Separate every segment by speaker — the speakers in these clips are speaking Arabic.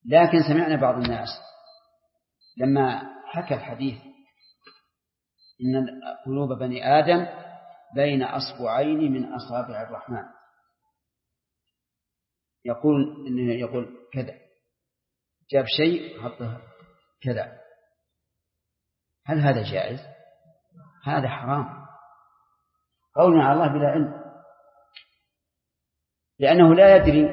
Speaker 1: لكن سمعنا بعض الناس لما حكى الحديث إن قلوب بني آدم بين أصبعين من أصابع الرحمن، يقول كذا، جاب شيء حطه كذا، هل هذا جائز؟ هذا حرام، قولنا على الله بلا علم، لأنه لا يدري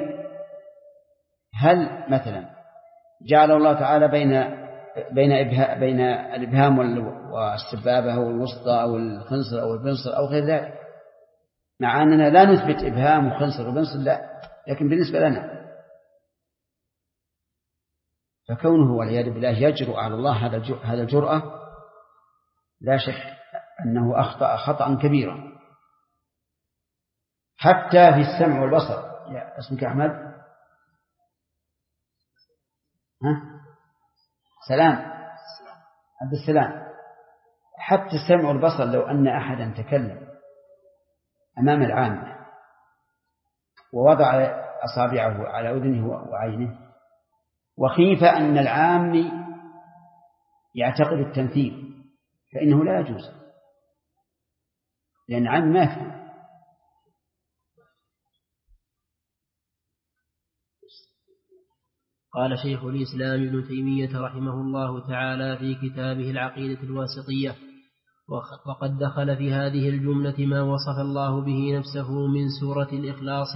Speaker 1: هل مثلا جعل الله تعالى بين الإبهام والسبابة أو الوسطى أو الخنصر أو البنصر أو غير ذلك، مع أننا لا نثبت إبهام وخنصر وبنصر، لا، لكن بالنسبة لنا فكونه والعياذ بالله يجرؤ على الله هذا الجرأة لا شك أنه أخطأ خطأ كبيرا. حتى في السمع والبصر، يا اسمك أحمد؟ سلام، عبد السلام. حتى السمع والبصر، لو أن أحدا تكلم أمام العامة ووضع أصابعه على أذنه وعينه وخيف أن العام يعتقد التمثيل، فإنه لا يجوز، لأن العام ما يفهم.
Speaker 2: قال شيخ الإسلام ابن تيمية رحمه الله تعالى في كتابه العقيدة الواسطية: وقد دخل في هذه الجملة ما وصف الله به نفسه من سورة الإخلاص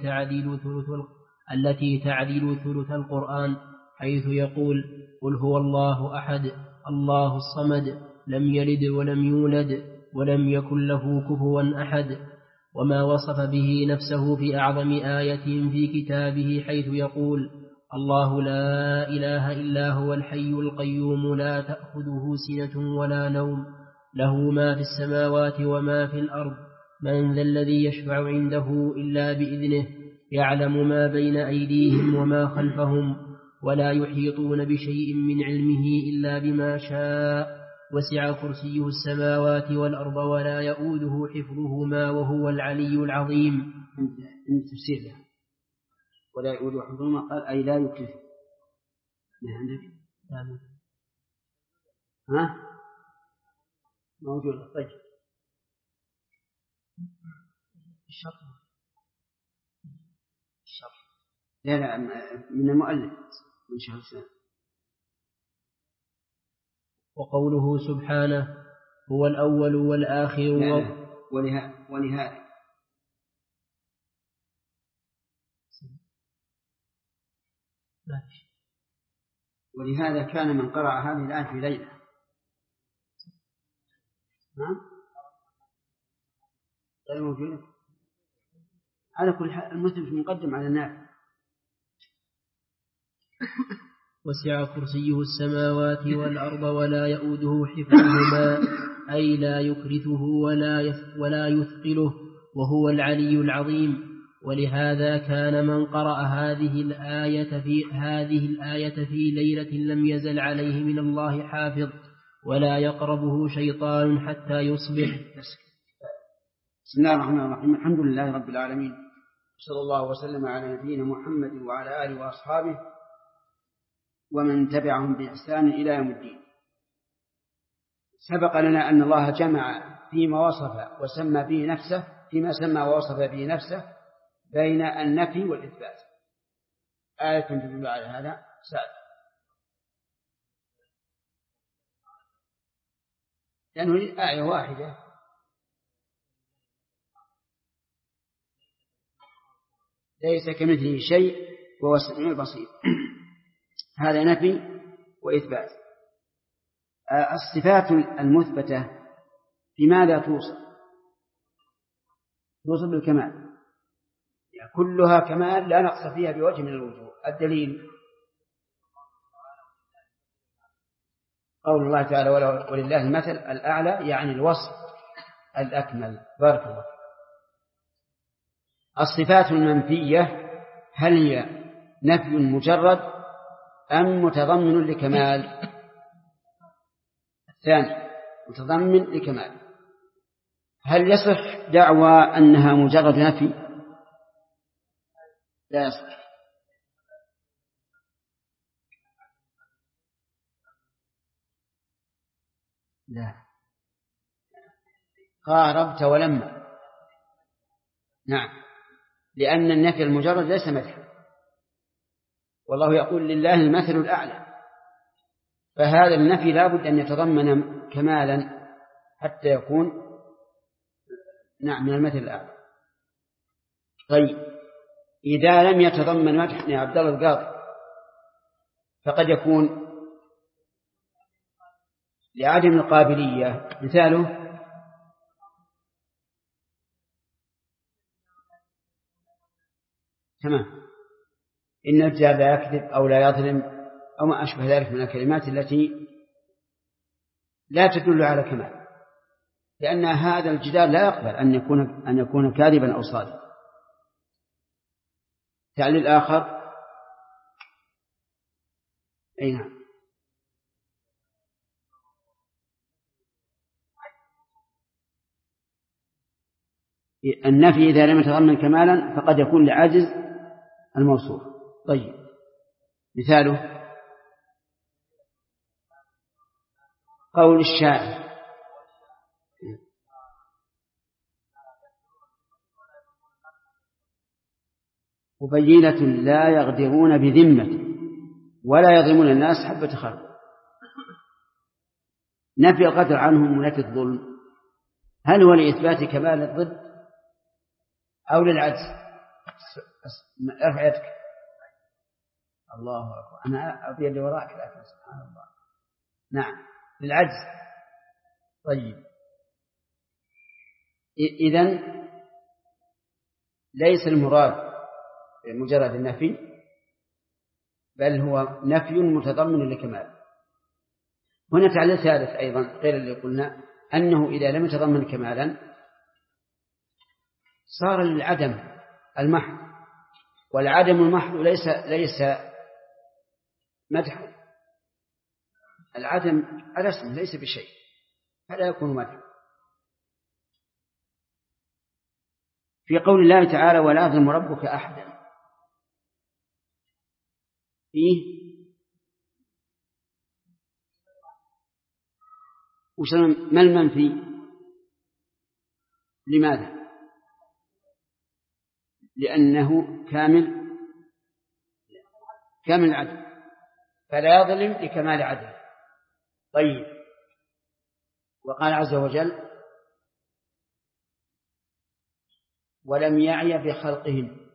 Speaker 2: التي تعدل ثلث القرآن، حيث يقول: قل هو الله أحد الله الصمد لم يلد ولم يولد ولم يكن له كفوا أحد. وما وصف به نفسه في أعظم آية في كتابه، حيث يقول: الله لا إله إلا هو الحي القيوم لا تأخذه سنة ولا نوم له ما في السماوات وما في الأرض من ذا الذي يشفع عنده إلا بإذنه يعلم ما بين أيديهم وما خلفهم ولا يحيطون بشيء من علمه إلا بما شاء وسع كرسيه السماوات والأرض ولا يؤوده حفظهما وهو العلي العظيم.
Speaker 1: من تفسير له ولا يؤوده حفظهما قال أي لا يكلف. موجودة. طيب الشرط لا من المؤلف من شهر السنة.
Speaker 2: وقوله سبحانه هو الأول والآخر
Speaker 1: ولهذا كان من قرأ هذه الآية في ليلة غير موجودة على كل حال. المثبت مقدم على النافع.
Speaker 2: وسع كرسيه السماوات والأرض ولا يؤوده حفظهما أي لا يكرثه ولا يثقله وهو العلي العظيم. ولهذا كان من قرأ هذه الآية في ليلة لم يزل عليه من الله حافظ ولا يقربه شيطان حتى يصبح.
Speaker 1: بسم الله الرحمن الرحيم. الحمد لله رب العالمين، صلى الله وسلم على نبينا محمد وعلى آله وأصحابه ومن تبعهم بإحسان إلى يوم الدين. سبق لنا أن الله جمع فيما وصف وسمى به نفسه، فيما سمى ووصف به نفسه، بين النفي والإثبات. آية تدل على هذا سعد، لأنه آية واحدة ليس كمثله شيء وهو السميع البصير. هذا نفي وإثبات. الصفات المثبتة بماذا توصف؟ توصف بالكمال، يعني كلها كمال لا نقص فيها بوجه من الوجوه. الدليل قول الله تعالى ولله المثل الأعلى، يعني الوصف الأكمل. بارك الله. الصفات المنفية هل هي نفي مجرد أم متضمن لكمال؟ الثاني متضمن لكمال. هل يصح دعوى أنها مجرد نفي؟ لا يصح. لا، قاربت ولما. نعم، لأن النفي المجرد ليس مدحا، والله يقول لله المثل الأعلى، فهذا النفي لا بد أن يتضمن كمالا حتى يكون نعم من المثل الأعلى. طيب، إذا لم يتضمن مدح يا عبد الله القاضي فقد يكون لعدم القابلية. مثاله تمام، إن الرجال لا يكذب أو لا يظلم أو ما أشبه ذلك من الكلمات التي لا تدل على كمال، لأن هذا الجدال لا يقبل أن يكون كاذبا أو صادقا. تعليل آخر أي نعم، النفي إذا لم يتضمن كمالا فقد يكون لعجز الموصوف. طيب، مثاله قول الشاعر وبينة لا يغدرون بذمة ولا يظلمون الناس حبة خردل. نفي القدر عنهم ونفي الظلم هل هو لإثبات كمال الضد أو للعجز؟ ارفع يدك. الله أكبر، أنا أبي اللي وراك لكن سبحان الله. نعم، للعجز. طيب، إذن ليس المراد مجرد النفي، بل هو نفي متضمن لكمال. هنا تعليل ثالث أيضا غير اللي قلنا، أنه إذا لم يتضمن كمالا صار للعدم المحض، والعدم المحض ليس مدح. العدم الاسم ليس بشيء، فلا يكون مدح. في قول الله تعالى ولا يظلم ربك أحدا، فيه ما المنفي؟ لماذا؟ لأنه كامل العدل، فلا يظلم لكمال عدله. طيب، وقال عز وجل ولم يعي بخلقهم،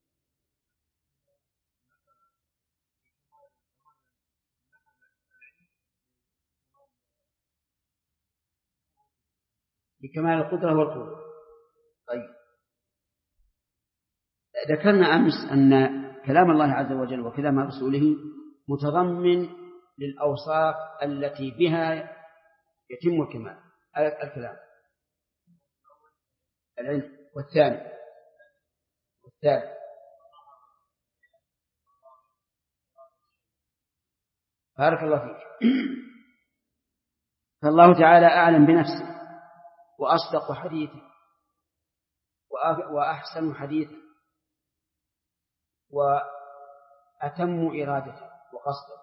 Speaker 1: بكمال القدرة والقوة. طيب، ذكرنا أمس أن كلام الله عز وجل وكلام رسوله متضمن للأوصاف التي بها يتم الكلام. العلم، والثالث بارك الله فيك. فالله تعالى أعلم بنفسه وأصدق حديثه وأحسن حديثه وأتم إرادته وقصده،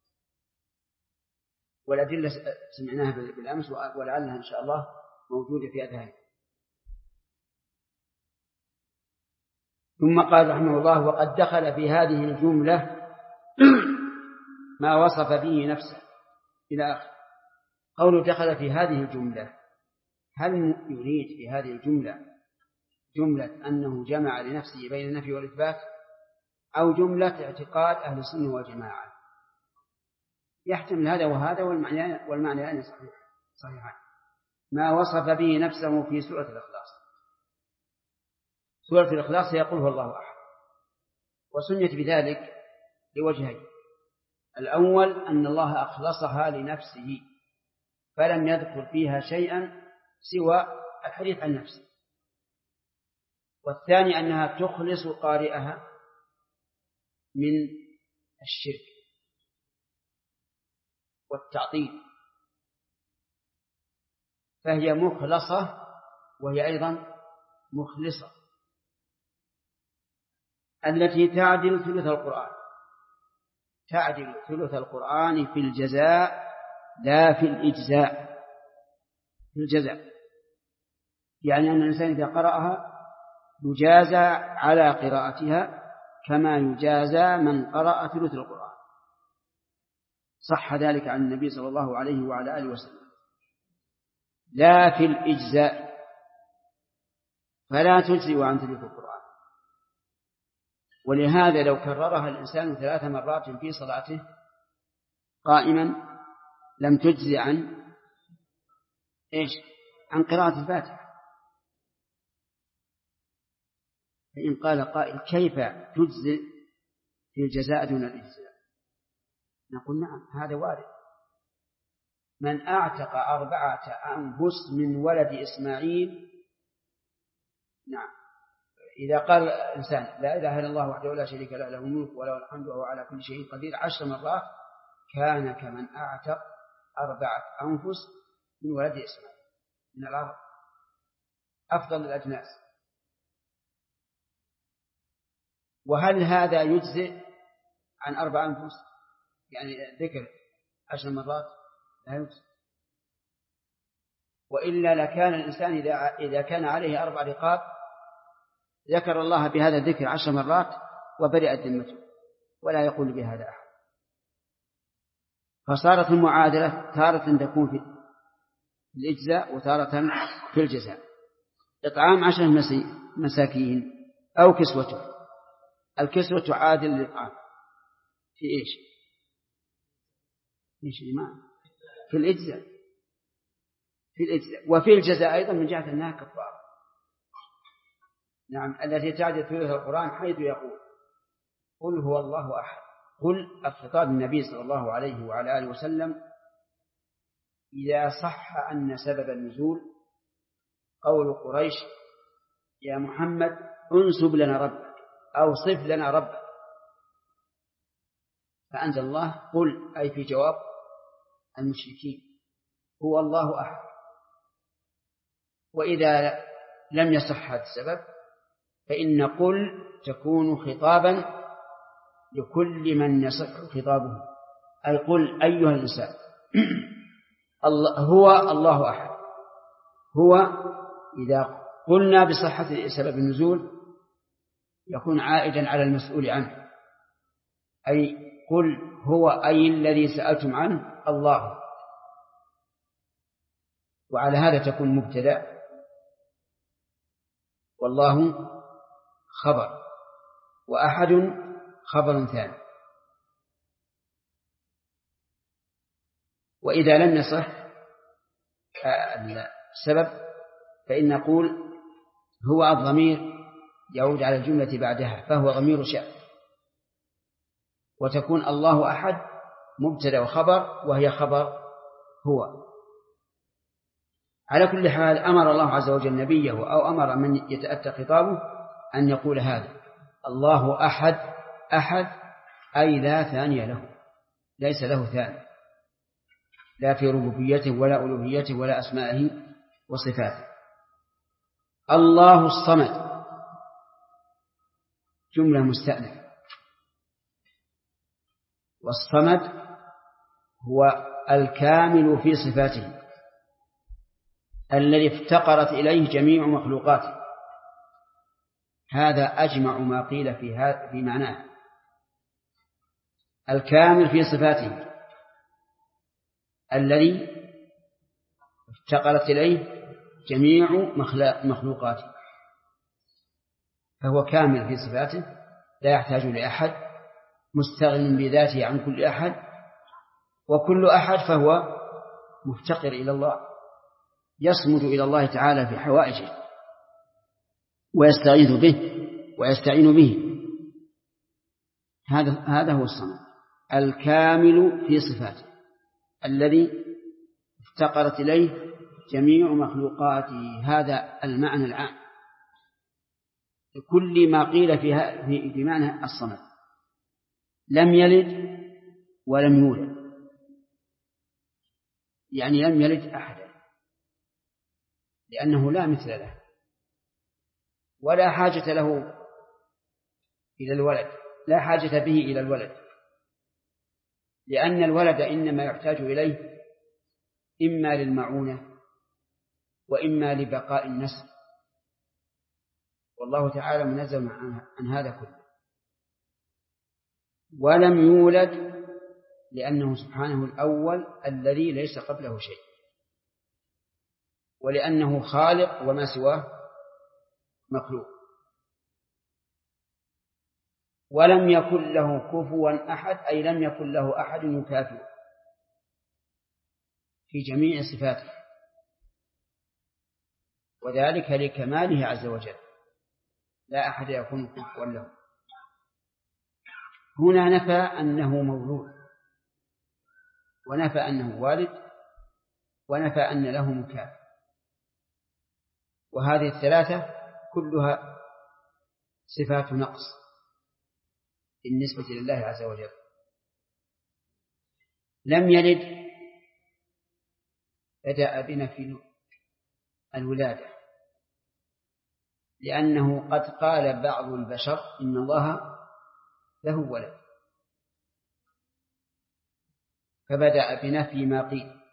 Speaker 1: والأدلة سمعناها بالأمس ولعلها إن شاء الله موجودة في أذهاننا. ثم قال رحمه الله وقد دخل في هذه الجملة ما وصف به نفسه إلى آخر. قوله دخل في هذه الجملة، هل يريد في هذه الجملة جملة أنه جمع لنفسه بين النفي والإثبات، أو جملة اعتقاد أهل السنة والجماعة؟ يحتمل هذا وهذا، والمعنيان صحيحان. ما وصف به نفسه في سورة الإخلاص. سورة الإخلاص يقول هو الله أحد، وسنيت بذلك لوجهين: الأول أن الله أخلصها لنفسه فلم يذكر فيها شيئا سوى الحديث عن نفسه، والثاني أنها تخلص قارئها من الشرك والتعطيل، فهي مخلصة وهي أيضا مخلصة، التي تعدل ثلث القرآن، تعدل ثلث القرآن في الجزاء لا في الإجزاء. في الجزاء، يعني أن الإنسان إذا قرأها يجازى على قراءتها كما يجازى من قرأ ثلث القرآن. صح ذلك عن النبي صلى الله عليه وعلى آله وسلم. لا في الإجزاء، فلا تجزئ عن ثلث القرآن. ولهذا لو كررها الإنسان 3 مرات في صلاته قائما لم تجزئ عن عن قراءة الفاتحة. فإن قال قائل كيف تجزئ في الجزاء دون الإجزاء؟ نقول نعم، هذا وارد. من أعتق 4 أنفس من ولد إسماعيل، نعم، إذا قال إنسان لا إله إلا الله وحده لا شريك له، له الملك وله الحمد وهو على كل شيء قدير 10 مرات، كان كمن أعتق 4 أنفس من ولد إسماعيل من العرب، أفضل الأجناس. وهل هذا يجزئ عن 4 أنفس؟ يعني ذكر 10 مرات لا يجزئ. وإلا لكان الإنسان إذا كان عليه 4 رقاب ذكر الله بهذا الذكر 10 مرات وبرئت ذمته ولا يقول بهذا أحد. فصارت المعادلة تارة تكون في الإجزاء وتارة في الجزاء. إطعام 10 مساكين أو كسوته. الكسوة تعادل الإطعام في إيش الإيمان؟ في الإجزاء. وفي الجزاء أيضا من جهة أنها كفارة. نعم، التي تعدل ثلث القرآن حيث يقول قل هو الله أحد. قل الخطاب النبي صلى الله عليه وعلى آله وسلم إذا صح أن سبب النزول قول قريش يا محمد انسب لنا ربك أو صف لنا ربك، فأنزل الله قل أي في جواب المشركين هو الله أحد. وإذا لم يصح هذا السبب فإن قل تكون خطابا لكل من يصح خطابه، أي قل أيها الإنسان هو الله أحد. هو إذا قلنا بصحة سبب النزول يكون عائدا على المسؤول عنه، أي قل هو أي الذي سألتم عنه الله. وعلى هذا تكون مبتدأ والله خبر وأحد خبر ثاني. وإذا لم يصح السبب فإن نقول هو الضمير يعود على الجملة بعدها فهو ضمير شأن، وتكون الله أحد مبتدأ وخبر وهي خبر هو. على كل حال أمر الله عز وجل نبيه أو أمر من يتأتى خطابه أن يقول هذا الله أحد. أحد أي لا ثاني له، ليس له ثاني، لا في ربوبيته ولا ألوهيته ولا أسمائه وصفاته. الله الصمد جملة مستأنفة، والصمد هو الكامل في صفاته الذي افتقرت إليه جميع مخلوقاته. هذا أجمع ما قيل في معناه، الكامل في صفاته الذي افتقرت إليه جميع مخلوقاته، فهو كامل في صفاته لا يحتاج لأحد، مستغن بذاته عن كل أحد، وكل أحد فهو مفتقر إلى الله، يصمد إلى الله تعالى في حوائجه ويستغيث به ويستعين به. هذا هو الصمد الكامل في صفاته الذي افتقرت إليه جميع مخلوقاته. هذا المعنى العام لكل ما قيل في معنى الصمد. لم يلد ولم يولد، يعني لم يلد أحدا لأنه لا مثل له، ولا حاجة له إلى الولد، لا حاجة به إلى الولد، لأن الولد إنما يحتاج إليه إما للمعونة وإما لبقاء النسل، والله تعالى منزه عن هذا كله. ولم يولد لأنه سبحانه الأول الذي ليس قبله شيء، ولأنه خالق وما سواه مخلوق. ولم يكن له كفوا أحد، أي لم يكن له أحد يكافئه في جميع صفاته، وذلك لكماله عز وجل، لا أحد يكون كفوا له. هنا نفى أنه مولود، ونفى أنه والد، ونفى أن له مكافئ، وهذه الثلاثة كلها صفات نقص بالنسبة لله عز وجل. لم يلد بدأ بنفي الولادة، لأنه قد قال بعض البشر إن الله له ولد، فبدأ بنفي ما قيل.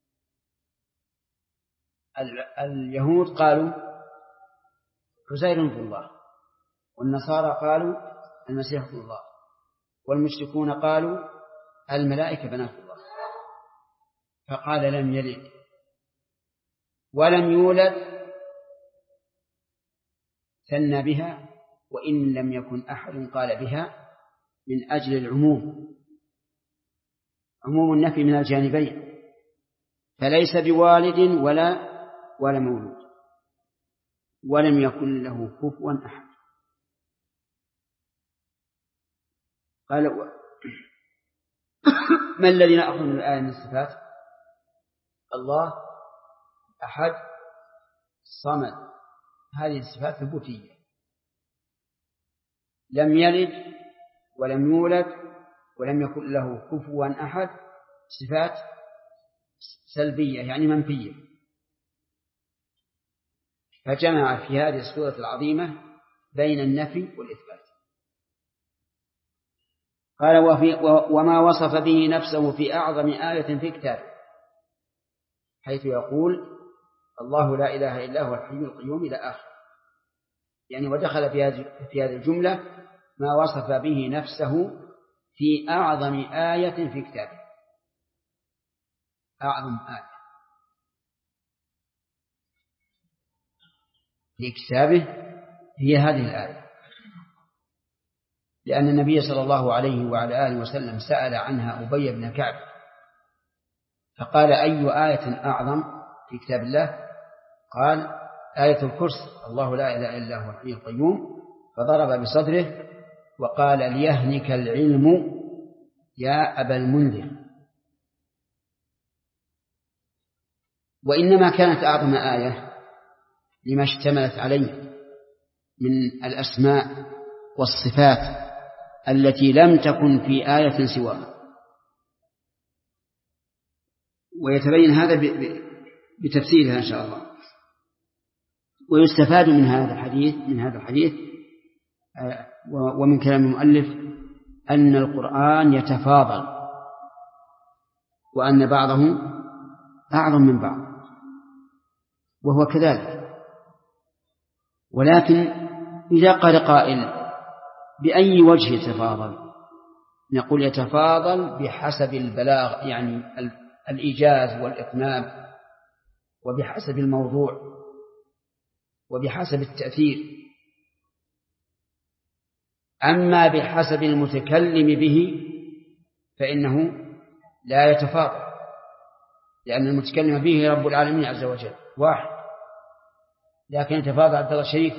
Speaker 1: اليهود قالوا عزير ابن الله، والنصارى قالوا المسيح ابن الله، والمشركون قالوا الملائكة بنات الله. فقال لم يلد ولم يولد، ثنى بها، وإن لم يكن أحد قال بها من أجل العموم، عموم النفي من الجانبين، فليس بوالد ولا مولود، ولم يكن له كفوا أحد. قال ما الذي نأخذ من الآية من الصفات؟ الله أحد صمد، هذه الصفات ثبوتية. لم يلد ولم يولد ولم يكن له كفوا أحد، صفات سلبية يعني منفية. فجمع في هذه السورة العظيمة بين النفي والإثبات. قال وما وصف به نفسه في أعظم آية في كتابه، حيث يقول الله لا إله إلا هو الحي القيوم إلى آخر، يعني ودخل في هذه الجملة ما وصف به نفسه في أعظم آية في كتابه. أعظم آية في كتابه هي هذه الآية، لأن النبي صلى الله عليه وعلى آله وسلم سأل عنها أبي بن كعب، فقال أي آية أعظم في كتاب الله؟ قال آية الكرسي، الله لا إله إلا هو الحي القيوم، فضرب بصدره وقال ليهنك العلم يا أبا المنذر. وإنما كانت أعظم آية لما اشتملت عليه من الأسماء والصفات التي لم تكن في آية سواها. ويتبين هذا بتفسيرها إن شاء الله. ويستفاد من هذا الحديث ومن كلام المؤلف أن القرآن يتفاضل، وأن بعضه أعظم من بعض، وهو كذلك. ولكن إذا قال قائل بأي وجه يتفاضل، نقول يتفاضل بحسب البلاغ، يعني الإيجاز والإتمام، وبحسب الموضوع، وبحسب التأثير. أما بحسب المتكلم به فإنه لا يتفاضل، لأن المتكلم به رب العالمين عز وجل واحد، لكن يتفاضل عبد الله الشريف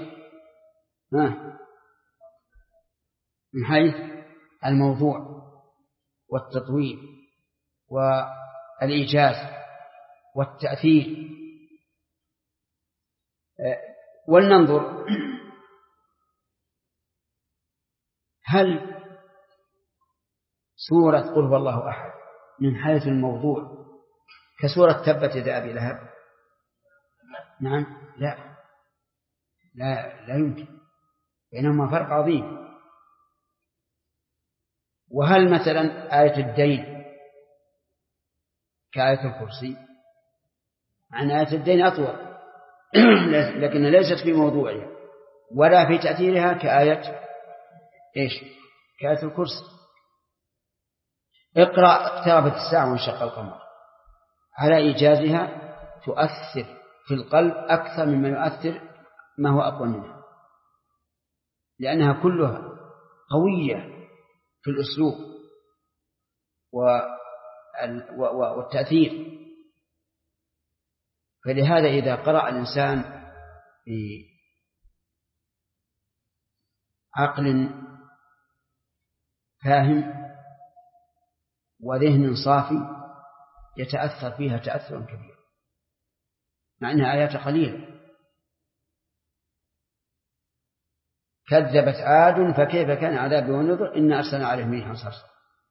Speaker 1: من حيث الموضوع والتطويل والإيجاز والتأثير. ولننظر هل سورة قل هو الله أحد من حيث الموضوع كسورة تبت يدا أبي لهب؟ نعم، لا يمكن، بينهما فرق عظيم. وهل مثلا آية الدين كآية الكرسي؟ عن آية الدين أطول، لكن ليست في موضوعها ولا في تأثيرها كآية كآية الكرسي. اقرأ اقتربت الساعة وانشق القمر، على إيجازها تؤثر في القلب أكثر مما يؤثر ما هو أقوى منها، لأنها كلها قوية في الأسلوب والتأثير. فلهذا إذا قرأ الإنسان بعقل فاهم وذهن صافي يتأثر فيها تأثرا كبيرا، مع أنها آيات قليلة. كذبت عاد فكيف كان عذابي ونذر إنا أرسلنا عليهم ريحا صرصرا.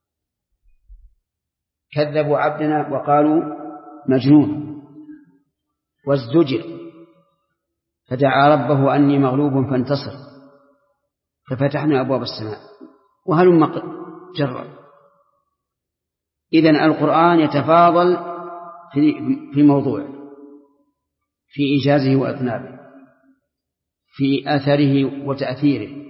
Speaker 1: كذبوا عبدنا وقالوا مجنون وازدجر فدعا ربه أني مغلوب فانتصر ففتحنا أبواب السماء وهلم جرا. إذن القرآن يتفاضل في موضوع، في إيجازه وإطنابه، في أثره وتأثيره.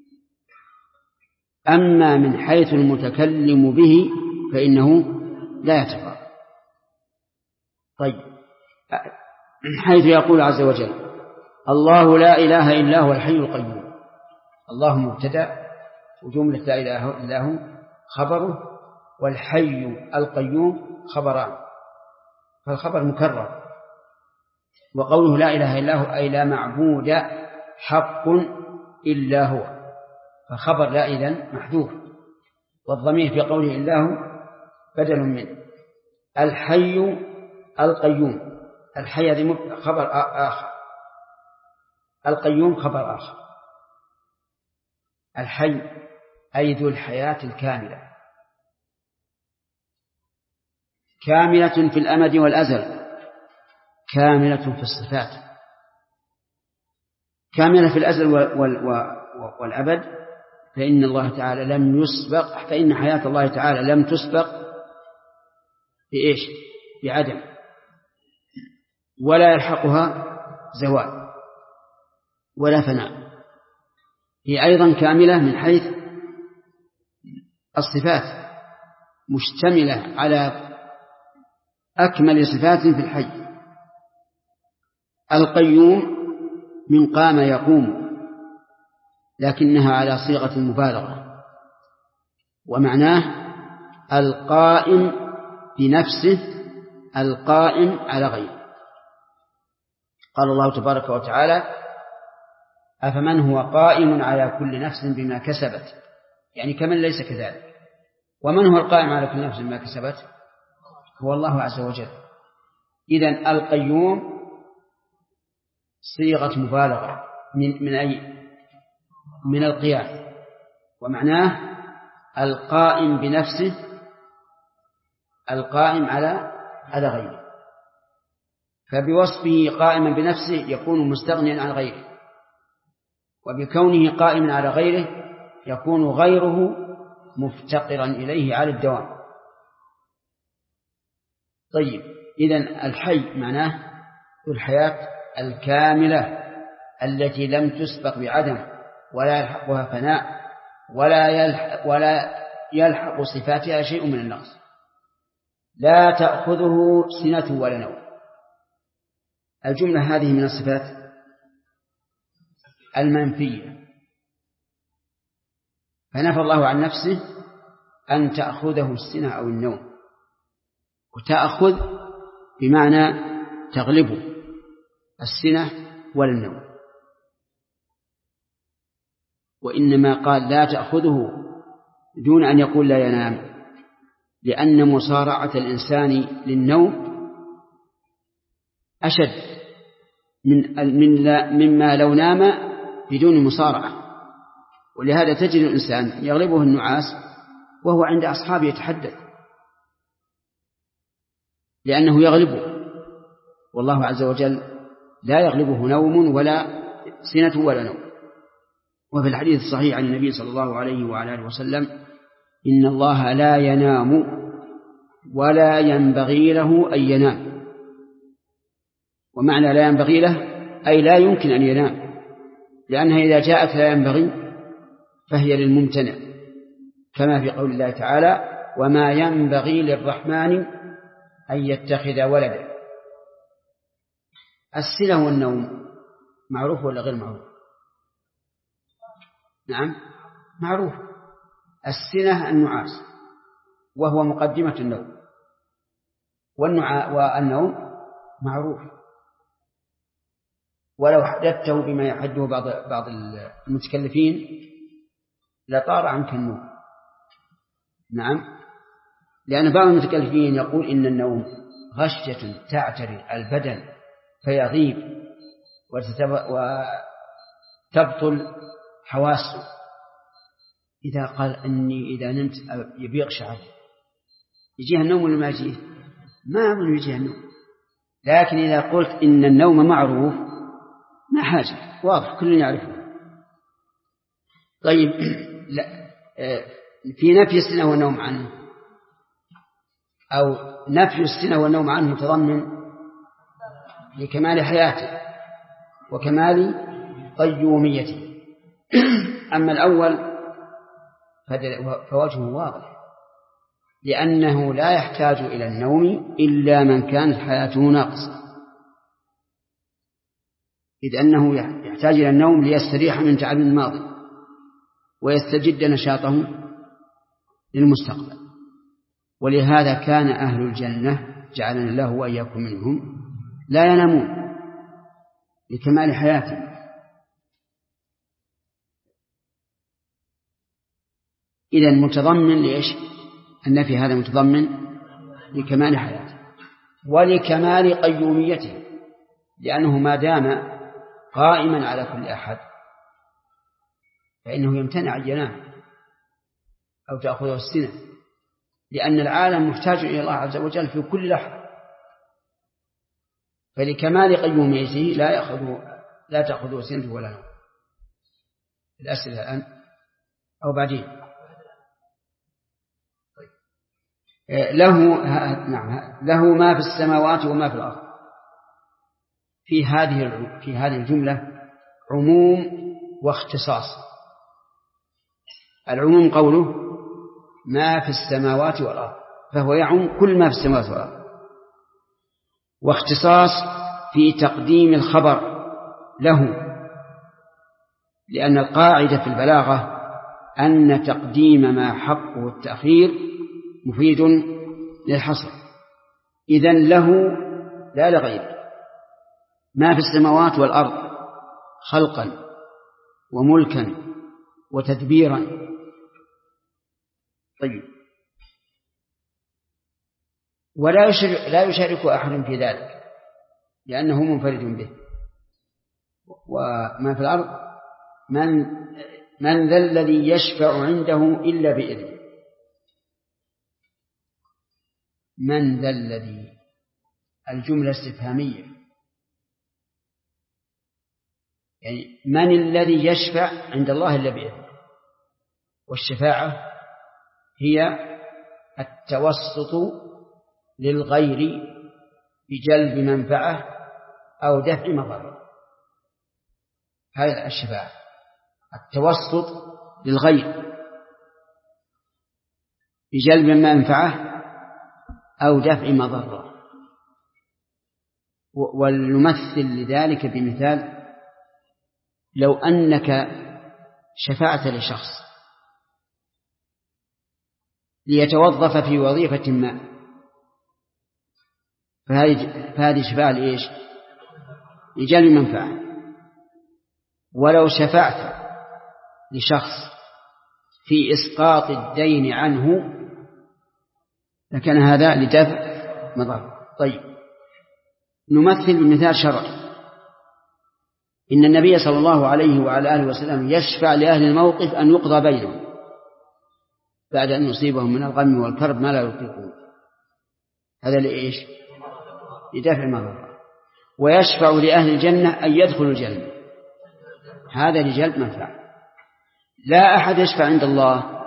Speaker 1: أما من حيث المتكلم به فإنه لا يتفاضل. طيب، حيث يقول عز وجل الله لا إله إلا هو الحي القيوم، الله مبتدأ وجملة لا إله إلا هو خبره، والحي القيوم خبران، فالخبر مكرر. وقوله لا إله إلا هو أي لا معبود حق إلا هو، فخبر لا إذن محذوف، والضمير في قوله إلا هو بدل منه. الحي القيوم، الحي هذه خبر آخر، القيوم خبر آخر. الحي أي ذو الحياة الكاملة، كاملة في الأمد والأزل، كاملة في الصفات، كاملة في الأزل والأبد، فإن الله تعالى لم يسبق، فإن حياة الله تعالى لم تسبق بإيش؟ بعدم، ولا يلحقها زوال ولا فناء. هي أيضا كاملة من حيث الصفات، مشتملة على أكمل صفات في الحي. القيوم من قام يقوم، لكنها على صيغة المبالغة، ومعناه القائم بنفسه القائم على غيره. قال الله تبارك وتعالى أفمن هو قائم على كل نفس بما كسبت، يعني كمن ليس كذلك. ومن هو القائم على كل نفس بما كسبت؟ هو الله عز وجل. إذن القيوم صيغة مبالغة من أي؟ من القيام، ومعناه القائم بنفسه القائم على غيره. فبوصفه قائما بنفسه يكون مستغنيا عن غيره، وبكونه قائما على غيره يكون غيره مفتقرا إليه على الدوام. طيب، إذن الحي معناه الحياة الكاملة التي لم تسبق بعدم ولا يلحقها فناء ولا يلحق صفاتها شيء من النقص، لا تأخذه سنة ولا نوم. الجملة هذه من الصفات المنفية، فنفى الله عن نفسه أن تأخذه السنة أو النوم، وتأخذ بمعنى تغلبه السنة ولا النوم، وإنما قال لا تأخذه دون أن يقول لا ينام، لأن مصارعة الإنسان للنوم أشد مما لو نام بدون مصارعة. ولهذا تجد الإنسان يغلبه النعاس وهو عند أصحابه يتحدث، لأنه يغلبه، والله عز وجل لا يغلبه نوم ولا سنة ولا نوم. وفي الحديث الصحيح عن النبي صلى الله عليه وعلى آله وسلم إن الله لا ينام ولا ينبغي له أن ينام. ومعنى لا ينبغي له أي لا يمكن أن ينام، لأنها إذا جاءت لا ينبغي فهي للممتنع، كما في قول الله تعالى: وما ينبغي للرحمن أن يتخذ ولدا. السنة والنوم معروف ولا غير معروف؟ نعم معروف. السنة النعاس وهو مقدمة النوم، والنوم معروف، ولو حددته بما يحده بعض المتكلفين لطار عنك النوم. نعم، لأن بعض المتكلفين يقول إن النوم غشية تعتري البدن فيغيب وتبطل حواسه. إذا قال أني إذا نمت يبيغ شعر، يجيها النوم ولا ما يجيه؟ ما أظن يجيها النوم. لكن إذا قلت إن النوم معروف ما حاجة، واضح كل يعرفه. طيب لا، في نفي السنة والنوم عنه، أو نفي السنة والنوم عنه متضمن لكمال حياته وكمال قيوميته. أما الأول فوجهه واضح، لأنه لا يحتاج إلى النوم إلا من كانت حياته ناقصة، إذ أنه يحتاج إلى النوم ليستريح من تعب الماضي ويستجد نشاطه للمستقبل. ولهذا كان أهل الجنة جعلنا الله وإياكم منهم لا ينامون لكمال حياتهم. إذن متضمن لإيش؟ النفي هذا متضمن لكمال حياته ولكمال قيوميته، لأنه ما دام قائما على كل أحد فإنه يمتنع أن ينام أو تأخذه السنة، لأن العالم محتاج إلى الله عز وجل في كل لحظة. فلكمال قيوميته لا تأخذه سنة ولا نوم. الأسئلة الآن أو بعدين. طيب. له ما في السماوات وما في الأرض. في هذه الجملة عموم واختصاص. العموم قوله ما في السماوات والأرض، فهو يعم كل ما في السماوات والأرض. واختصاص في تقديم الخبر له، لأن القاعدة في البلاغة أن تقديم ما حقه التأخير مفيد للحصر. إذن له لا لغيره ما في السماوات والأرض خلقا وملكا وتدبيرا. طيب، ولا يشارك أحد في ذلك لأنه منفرد به. وما في الأرض من ذا الذي يشفع عنده إلا بإذنه. من ذا الذي، الجملة استفهامية، يعني من الذي يشفع عند الله إلا بإذنه. والشفاعة هي التوسط للغير بجلب منفعة أو دفع مضرة. هذا الشفاعة، التوسط للغير بجلب منفعة أو دفع مضرة. ولنمثل لذلك بمثال: لو أنك شفعت لشخص ليتوظف في وظيفة ما، فهذه شفاعة لإيش؟ لجلب منفعة. ولو شفعت لشخص في إسقاط الدين عنه لكان هذا لدفع مضرة. طيب، نمثل بمثال شرعي. إن النبي صلى الله عليه وعلى آله وسلم يشفع لأهل الموقف أن يقضى بينهم بعد أن يصيبهم من الغم والكرب ما لا يطيقون. هذا لإيش؟ لدفع المضرة. ويشفع لأهل الجنة أن يدخلوا الجنة، هذا لجلب منفعة. لا أحد يشفع عند الله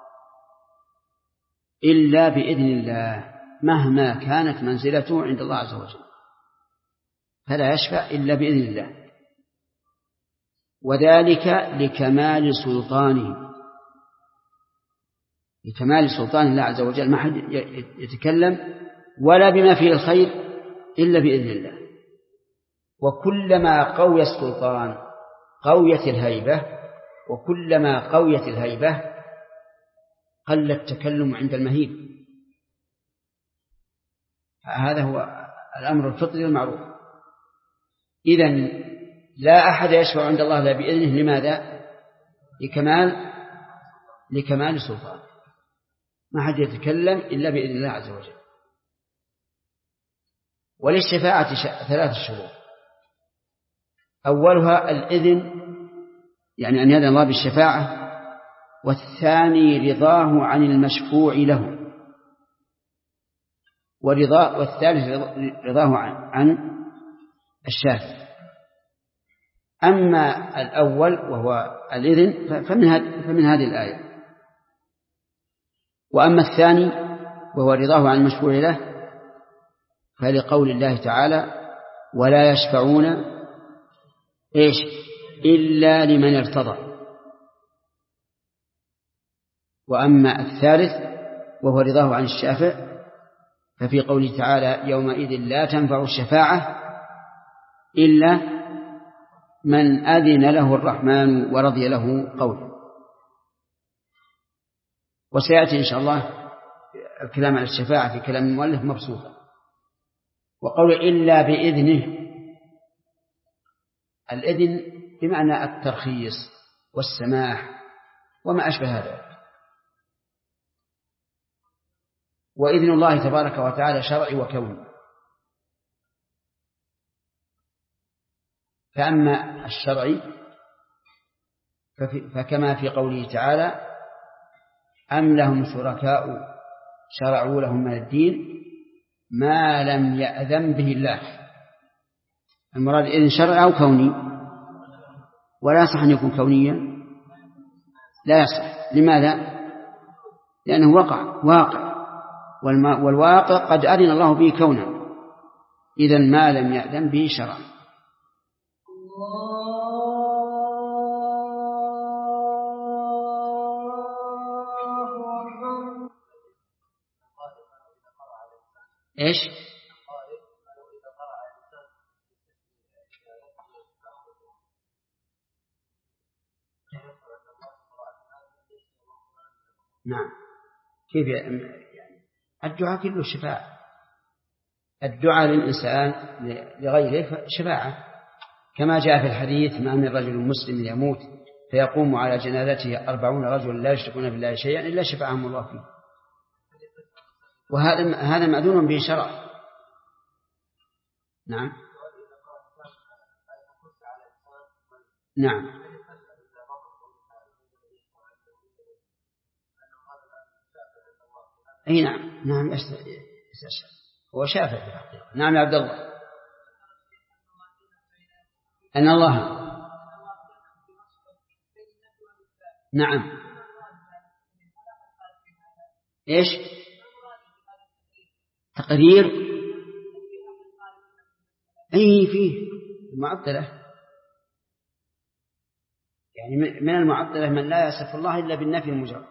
Speaker 1: إلا بإذن الله مهما كانت منزلته عند الله عز وجل، فلا يشفع إلا بإذن الله. وذلك لكمال سلطانه، لكمال سلطان الله عز وجل. ما حد يتكلم ولا بما فيه الخير إلا بإذن الله. وكلما قوي السلطان قويت الهيبة، وكلما قويت الهيبة قل التكلم عند المهيب. هذا هو الأمر الفطري المعروف. إذن لا أحد يشفع عند الله لا بإذنه. لماذا؟ لكمال سلطان. ما حد يتكلم إلا بإذن الله عز وجل. وللشفاعة 3 شروط. أولها الإذن، يعني أن يأذن الله بالشفاعة. والثاني رضاه عن المشفوع له، والثالث رضاه عن الشافع. أما الأول وهو الإذن فمن هذه الآية. وأما الثاني وهو رضاه عن المشفوع له فلقول الله تعالى: ولا يشفعون إلا لمن ارتضى. وأما الثالث وهو رضاه عن الشافع ففي قوله تعالى: يومئذ لا تنفع الشفاعة إلا من أذن له الرحمن ورضي له قوله. وسيأتي إن شاء الله الكلام عن الشفاعة في كلام المؤلف مبسوطا. وقول إلا بإذنه، الإذن بمعنى الترخيص والسماح وما أشبه هذا. وإذن الله تبارك وتعالى شرعي وكوني. فأما الشرعي فكما في قوله تعالى: أم لهم شركاء شرعوا لهم من الدين ما لم يأذن به الله. المراد إذن شرعي أو كوني؟ ولا يصح أن يكون كونيا، لا يصح. لماذا؟ لأنه واقع، والواقع قد أذن الله به كونا. إذن ما لم يأذن به شرعا. إيش؟ نعم. كيف يعني؟ الدعاء كله شفاعة. الدعاء للإنسان لغيره شفاعة، كما جاء في الحديث: ما من رجل مسلم يموت فيقوم على جنازته 40 رجل لا يشركون بالله شيئا إلا شفعهم الله فيه. وهذا مأذون به شرعا. نعم نعم أي نعم يستشعر. هو شافع في الحقيقة. نعم يا عبد الله. أن الله نعم إيش تقرير أي فيه المعطلة، يعني من المعطلة من لا يصف الله إلا بالنفي المجرد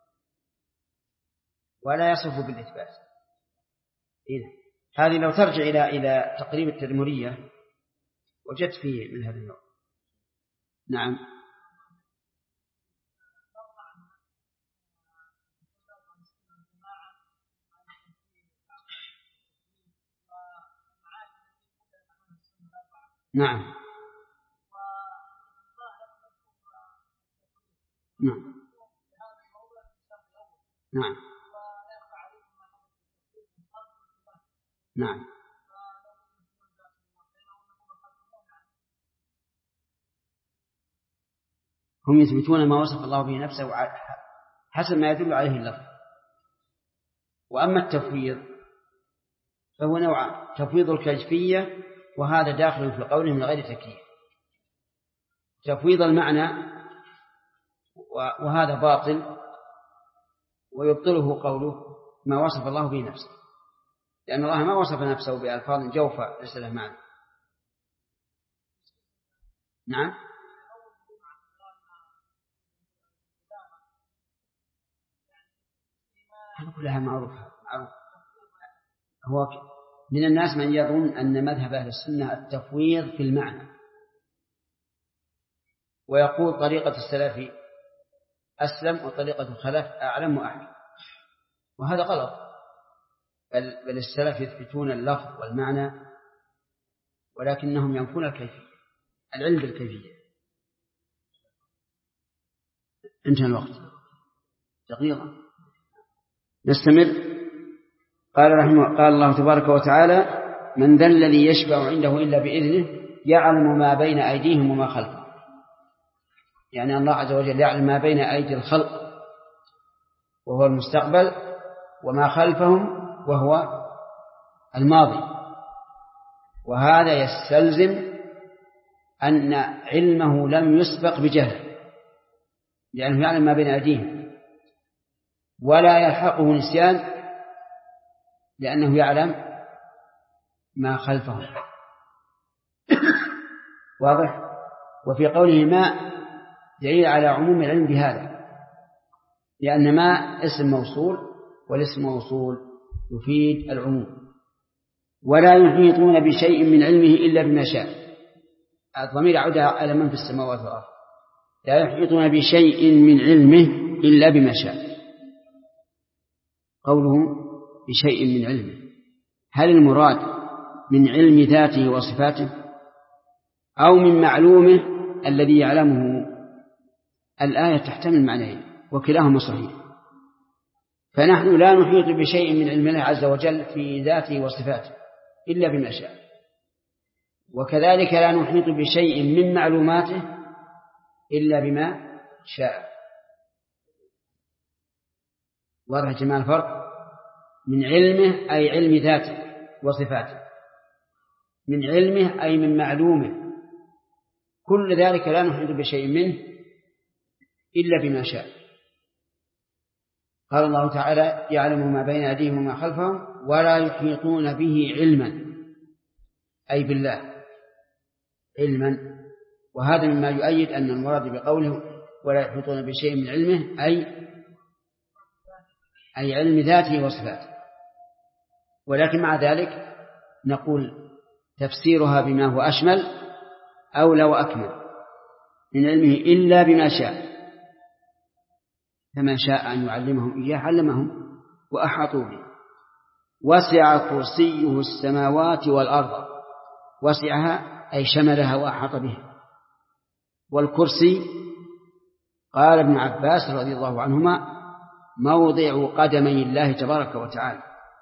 Speaker 1: ولا يصف بالإثبات. هذه لو ترجع إلى تقريب التدمرية وجدت فيه من هذا النوع. نعم نعم نعم نعم نعم هم يثبتون ما وصف الله به نفسه حسب ما يدل عليه اللفظ. وأما التفويض فهو نوعان: تفويض الكيفية، وهذا داخل في قوله من غير تكييف. تفويض المعنى وهذا باطل، ويبطله قوله ما وصف الله به نفسه، لأن الله ما وصف نفسه بألفاظ جوفة ليس له معنى. نعم هذا كلها معروف. هو من الناس من يظن أن مذهب أهل السنة التفويض في المعنى، ويقول طريقة السلف أسلم وطريقة الخلف أعلم وأحكم، وهذا غلط. بل السلف يثبتون اللفظ والمعنى، ولكنهم ينفون الكيفية، العلم بالكيفية. انتهى الوقت دقيقة. نستمر. قال الله تبارك وتعالى: من ذا الذي يشفع عنده إلا بإذنه يعلم ما بين أيديهم وما خلفهم. يعني الله عز وجل يعلم ما بين أيدي الخلق وهو المستقبل، وما خلفهم وهو الماضي. وهذا يستلزم أن علمه لم يسبق بجهل، لأنه يعلم ما بين أيديهم، ولا يلحقه نسيان لأنه يعلم ما خلفهم. واضح؟ وفي قوله ما دليل على عموم العلم بهذا، لأن ما اسم موصول، والاسم موصول يفيد العموم. ولا يحيطون بشيء من علمه إلا بما شاء. الضمير يعود على من في السماوات والأرض. لا يحيطون بشيء من علمه إلا بما شاء. قوله بشيء من علمه، هل المراد من علم ذاته وصفاته أو من معلومه الذي يعلمه؟ الآية تحتمل معنيين وكلاهما صحيح. فنحن لا نحيط بشيء من علم الله عز وجل في ذاته وصفاته إلا بما شاء، وكذلك لا نحيط بشيء من معلوماته إلا بما شاء. واضح جمال الفرق؟ من علمه أي علم ذاته وصفاته، من علمه أي من معلومه، كل ذلك لا نحيط بشيء منه إلا بما شاء. قال الله تعالى: يعلم ما بين أيديهم وما خلفهم ولا يحيطون به علما، أي بالله علما. وهذا مما يؤيد أن المراد بقوله ولا يحيطون بشيء من علمه أي علم ذاته وصفاته. ولكن مع ذلك نقول تفسيرها بما هو أشمل أولى وأكمل من علمه إلا بما شاء، فمن شاء أن يعلمهم إياه علمهم وأحاطوا به. وسع كرسيه السماوات والأرض، وسعها أي شملها وأحاط بها. والكرسي قال ابن عباس رضي الله عنهما موضع قدمي الله تبارك وتعالى،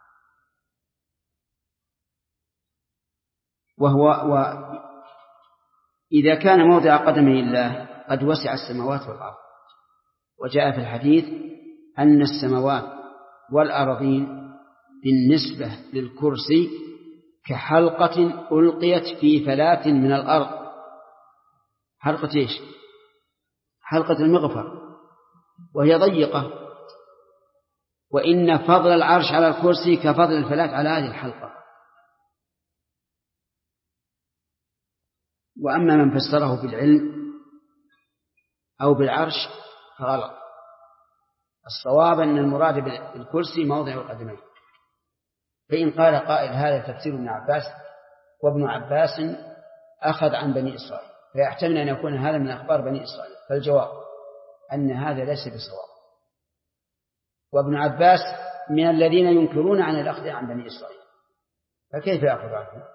Speaker 1: وإذا كان موضع قدمي الله قد وسع السماوات والأرض. وجاء في الحديث أن السماوات والأرضين بالنسبة للكرسي كحلقة ألقيت في فلاة من الأرض. حلقة إيش؟ حلقة المغفر، وهي ضيقة. وإن فضل العرش على الكرسي كفضل الفلاة على هذه الحلقة. وأما من فسره بالعلم أو بالعرش فغلط. الصواب أن المراد بالكرسي موضع القدمين. فإن قال قائل هذا تفسير ابن عباس، وابن عباس أخذ عن بني إسرائيل، فيحتمل أن يكون هذا من أخبار بني إسرائيل، فالجواب أن هذا ليس بصواب. وابن عباس من الذين ينكرون عن الأخذ عن بني إسرائيل، فكيف يأخذ عنه؟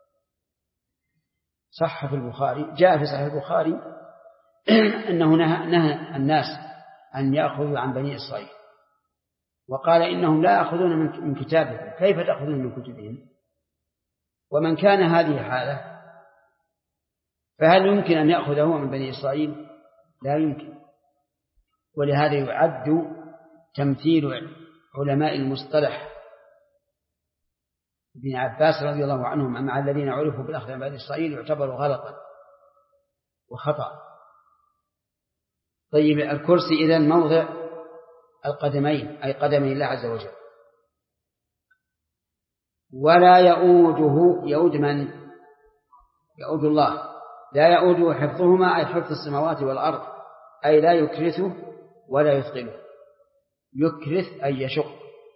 Speaker 1: صح في البخاري، جاء في صحيح البخاري أنه نهى الناس أن يأخذوا عن بني إسرائيل، وقال إنهم لا يأخذون من كتابهم، كيف تأخذون من كتبهم؟ ومن كان هذه حاله فهل يمكن أن يأخذ هو من بني إسرائيل؟ لا يمكن. ولهذا يعد تمثيل علماء المصطلح ابن عباس رضي الله عنهم مع الذين عرفوا بالأخذ عن بني إسرائيل يعتبر غلطا وخطأ. طيب الكرسي إذن موضع القدمين أي قدمي الله عز وجل. ولا يؤوده، يؤود من؟ يؤود الله. لا يؤوده حفظهما أي حفظ السماوات والأرض، أي لا يكرثه ولا يثقله. يكرث أي يشق،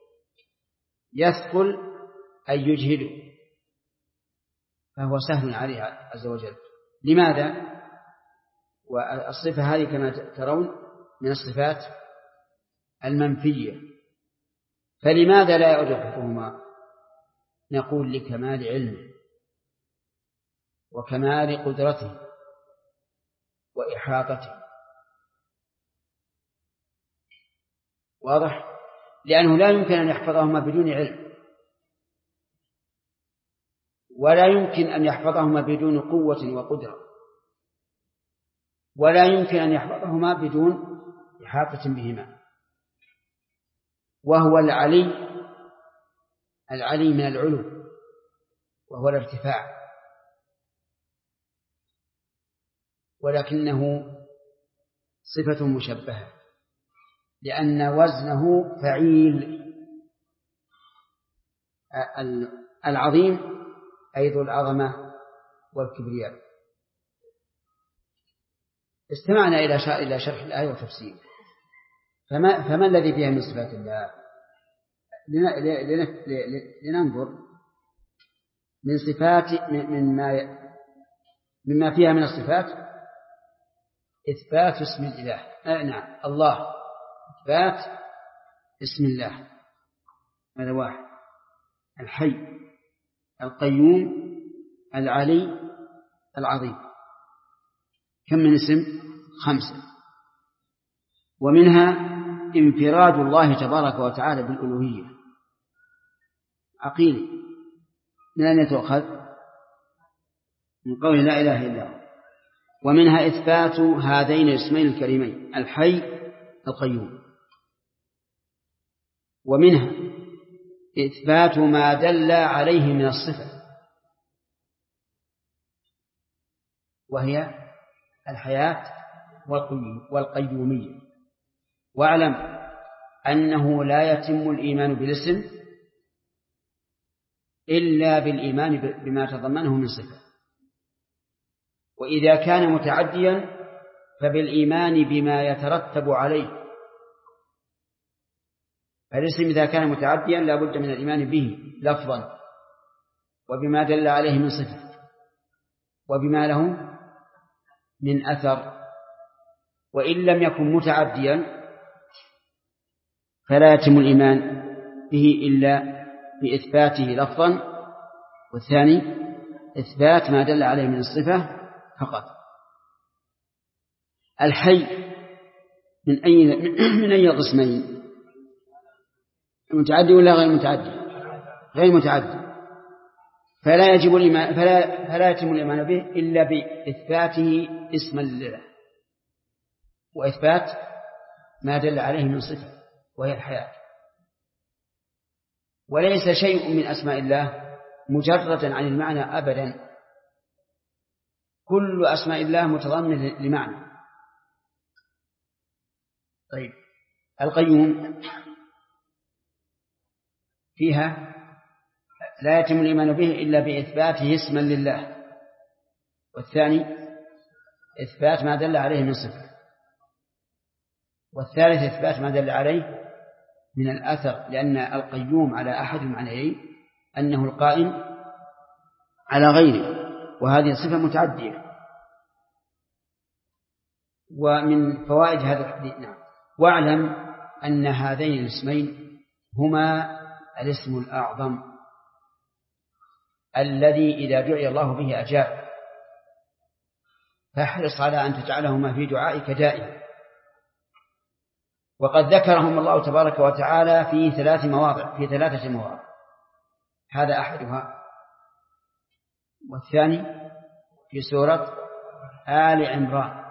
Speaker 1: يثقل أي يجهد، فهو سهل عليه عز وجل. لماذا؟ والصفة هذه كما ترون من الصفات المنفية، فلماذا لا يدركهما؟ نقول لكمال علمه وكمال قدرته وإحاطته. واضح؟ لأنه لا يمكن أن يحفظهما بدون علم، ولا يمكن أن يحفظهما بدون قوة وقدرة، ولا يمكن أن يحفظهما بدون إحاطة بهما. وهو العلي من العلو، وهو الارتفاع، ولكنه صفة مشبهة لأن وزنه فعيل. العظيم أي ذو العظمة والكبرياء. استمعنا إلى شرح الآية وتفسير. فما الذي فيها من صفات الله؟ لننظر من صفات مما فيها من الصفات إثبات اسم الإله. نعم، الله إثبات اسم الله، هذا واحد. الحي، القيوم، العلي، العظيم. كم من اسم؟ 5. ومنها انفراد الله تبارك وتعالى بالألوهية. عقيل من أين تؤخذ؟ من قول لا إله إلا هو. ومنها إثبات هذين الاسمين الكريمين الحي القيوم. ومنها إثبات ما دل عليه من الصفة، وهي الحياة والقيومية. واعلم أنه لا يتم الإيمان بالاسم إلا بالإيمان بما تضمنه من صفة، وإذا كان متعديا فبالإيمان بما يترتب عليه. فالاسم إذا كان متعديا لا بد من الإيمان به لفظا، وبما دل عليه من صفة، وبما له من أثر. وإن لم يكن متعديا فلا يتم الإيمان به إلا بإثباته لفظا، والثاني إثبات ما دل عليه من الصفة فقط. الحي من أي قسمين؟ متعدي ولا غير متعدي؟ غير متعدي. فلا يتم الإيمان به إلا بإثباته اسما لله، وإثبات ما دل عليه من صفة وهي الحياة. وليس شيء من أسماء الله مجردا عن المعنى أبدا، كل أسماء الله متضمنة لمعنى. طيب، القيوم فيها لا يتم الإيمان به إلا بإثباته اسما لله، والثاني إثبات ما دل عليه من صفة، والثالث إثبات ما دل عليه من الأثر، لأن القيوم على أحد المعنيين أنه القائم على غيره، وهذه صفة متعدية. ومن فوائد هذا الحديث نعم. واعلم أن هذين الاسمين هما الاسم الأعظم الذي إذا دعي الله به أجاب، فاحرص على أن تجعلهما في دعائك دائما. وقد ذكرهم الله تبارك وتعالى في 3 مواضع، هذا أحدها، والثاني في سورة آل عمران،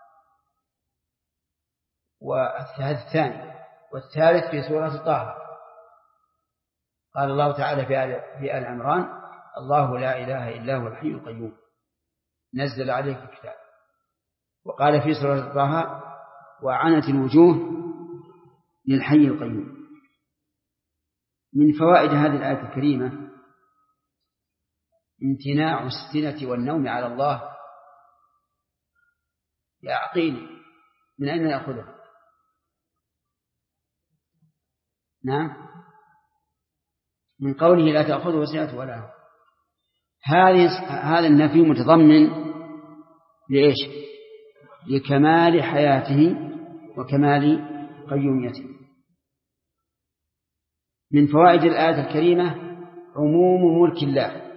Speaker 1: والثاني والثالث في سورة طه. قال الله تعالى في آل عمران: الله لا إله إلا هو الحي القيوم نزل عليك الكتاب. وقال في سورة طه: وعنت الوجوه للحي القيوم. من فوائد هذه الآية الكريمة امتناع السنة والنوم على الله. يا عقيل، من أين نأخذه؟ نعم، من قوله لا تأخذه سنة ولا نوم. هذا النفي متضمن لإيش؟ لكمال حياته وكمال قيوميته. من فوائد الآية الكريمة عموم ملك الله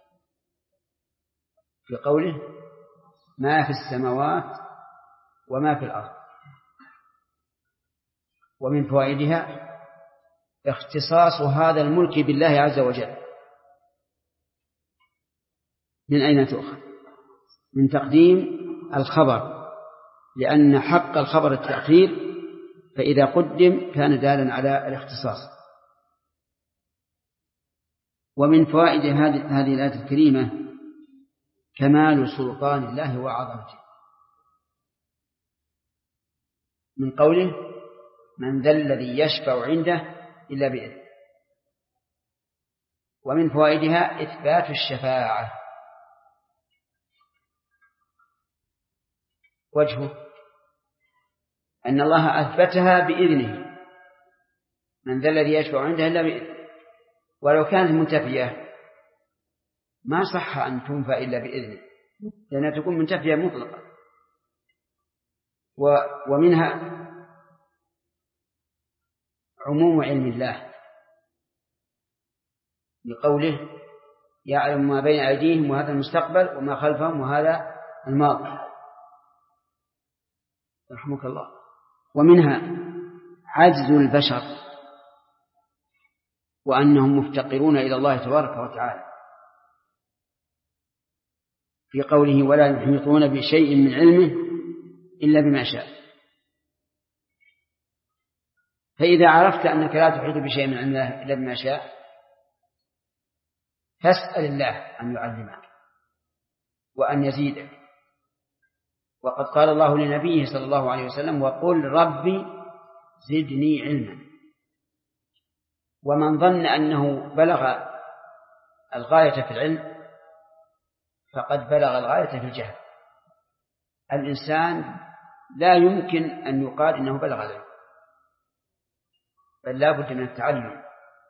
Speaker 1: في قوله ما في السماوات وما في الأرض. ومن فوائدها اختصاص هذا الملك بالله عز وجل. من أين تؤخذ؟ من تقديم الخبر، لأن حق الخبر التأخير، فإذا قدم كان دالا على الاختصاص. ومن فوائد هذه الآية الكريمة كمال سلطان الله وعظمته، من قوله من ذا الذي يشفع عنده إلا بإذنه. ومن فوائدها إثبات الشفاعة. وجهه أن الله أثبتها بإذنه، من ذا الذي يشفع عنده إلا بإذنه. ولو كانت منتفية ما صح أن تنفى إلا بإذنه، لأنها تكون منتفية مطلقة. ومنها عموم علم الله بقوله يعلم ما بين أيديهم وهذا المستقبل وما خلفهم وهذا الماضي. رحمك الله. ومنها عجز البشر وأنهم مفتقرون إلى الله تبارك وتعالى في قوله ولا يحيطون بشيء من علمه إلا بما شاء. فإذا عرفت أنك لا تحيط بشيء من علمه إلا بما شاء فاسأل الله أن يعلمك وأن يزيدك. وقد قال الله لنبيه صلى الله عليه وسلم وقل ربي زدني علما. ومن ظن أنه بلغ الغاية في العلم فقد بلغ الغاية في الجهل. الإنسان لا يمكن أن يقال إنه بلغ العلم، بل لا بد من التعلم.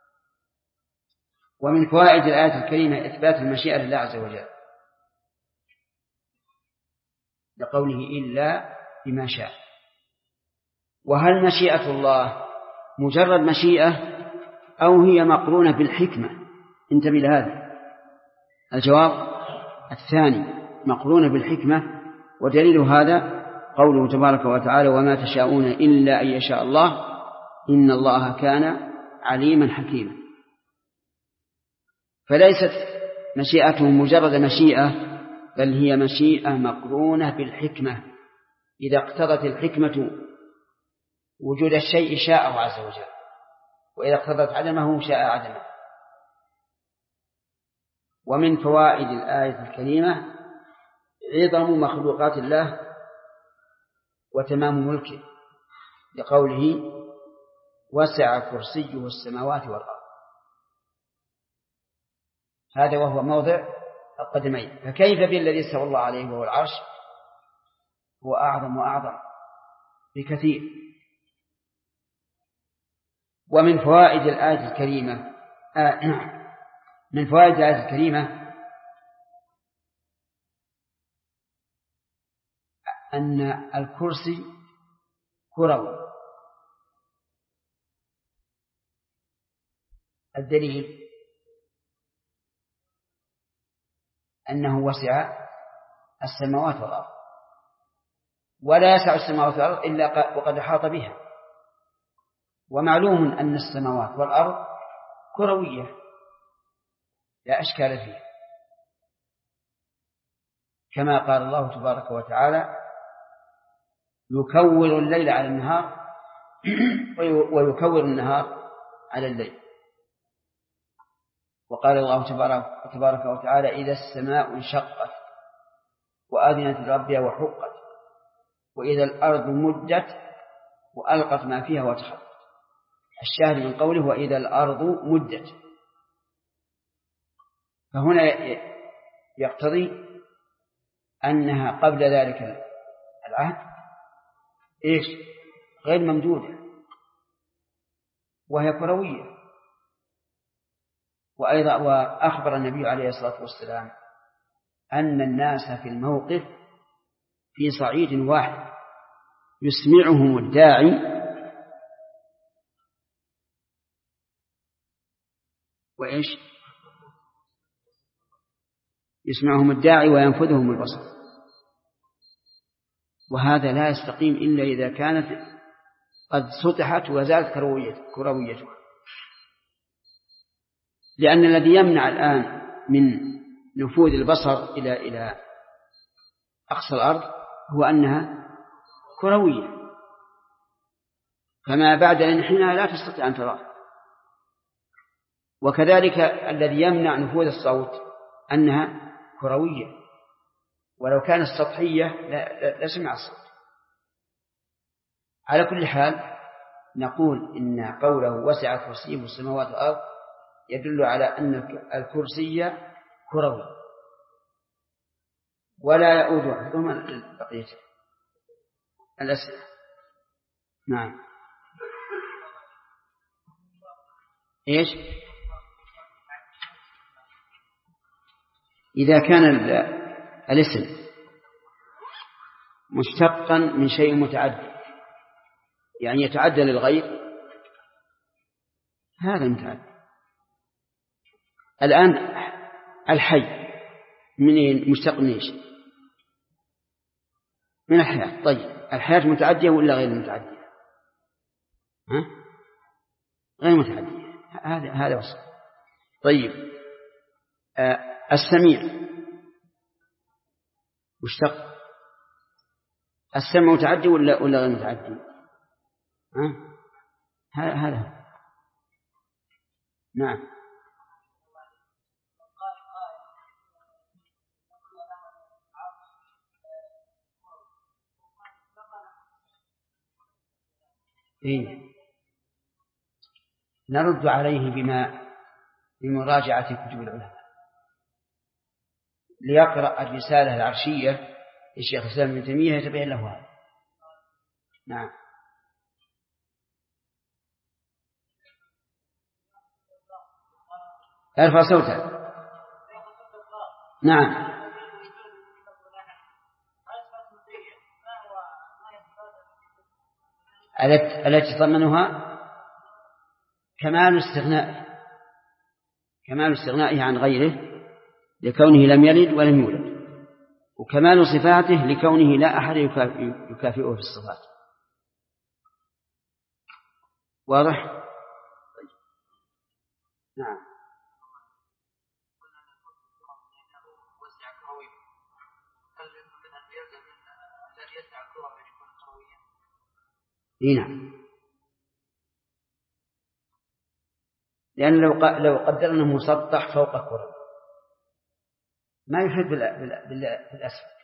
Speaker 1: ومن فوائد الآية الكريمة إثبات المشيئة لله عز وجل لقوله إلا بما شاء. وهل مشيئة الله مجرد مشيئة أو هي مقرونة بالحكمة؟ انتبه لهذا. الجواب الثاني، مقرونة بالحكمة. ودليل هذا قوله تبارك وتعالى وما تشاءون إلا أن يشاء الله إن الله كان عليما حكيما. فليست مشيئته مجرد مشيئة، بل هي مشيئة مقرونة بالحكمة. إذا اقتضت الحكمة وجود الشيء شاءه عز وجل، وإذا اقتضت عدمه شاء عدمه. ومن فوائد الآية الكريمة عظم مخلوقات الله وتمام ملكه لقوله وسع كرسيه السماوات والأرض. هذا وهو موضع القدمين، فكيف بالذي استوى الله عليه وهو العرش؟ هو أعظم وأعظم بكثير. ومن فوائد الآية الكريمة من فوائد الآية الكريمة أن الكرسي كروي. الدليل أنه وسع السماوات والأرض، ولا يسع السماوات والأرض إلا وقد أحاط بها. ومعلوم أن السماوات والأرض كروية لا أشكال فيها، كما قال الله تبارك وتعالى يكور الليل على النهار ويكور النهار على الليل. وقال الله تبارك وتعالى إذا السماء انشقت وآذنت لربها وحقت وإذا الأرض مدت وألقت ما فيها وتخلت. الشاهد من قوله وإذا الأرض مدت، فهنا يقتضي أنها قبل ذلك العهد غير ممدودة وهي كروية. وأيضا وأخبر النبي عليه الصلاة والسلام أن الناس في الموقف في صعيد واحد يسمعهم الداعي وإيش يسمعهم الداعي وينفذهم البصر، وهذا لا يستقيم إلا إذا كانت قد سطحت وزالت كرويتها، لأن الذي يمنع الآن من نفوذ البصر إلى أقصى الأرض هو أنها كروية، فما بعد الانحناء لا تستطيع أن تراه. وكذلك الذي يمنع نفوذ الصوت أنها كروية، ولو كانت سطحية لسمع الصوت. على كل حال نقول إن قوله وسع كرسيه السماوات والأرض يدل على أن الكرسي كروي ولا يؤود حفظهما بقية الأسئلة. نعم. إيش؟ إذا كان الاسم مشتقا من شيء متعدد، يعني يتعدى للغير، هذا متعدد. الآن الحي من مشتق من إيش؟ من الحياة. طيب الحياة متعدية ولا غير متعدية؟ غير متعدية. هذا وصف. طيب السميع مشتق، السمع متعدي ولا غير متعدي؟ هذا نعم. إيه؟ نرد عليه بمراجعة كتب العلماء، ليقرأ الرسالة العرشية للشيخ الإسلام ابن تيمية يتبين له هذا. نعم. ارفع صوتك. نعم. التي تضمنها كمال استغنائه عن غيره لكونه لم يلد ولم يولد، وكمال صفاته لكونه لا أحد يكافئه في الصفات. واضح؟ نعم. نعم، لأن لو قدر أنه مسطح فوق الكرة ما يحد بالأسفل.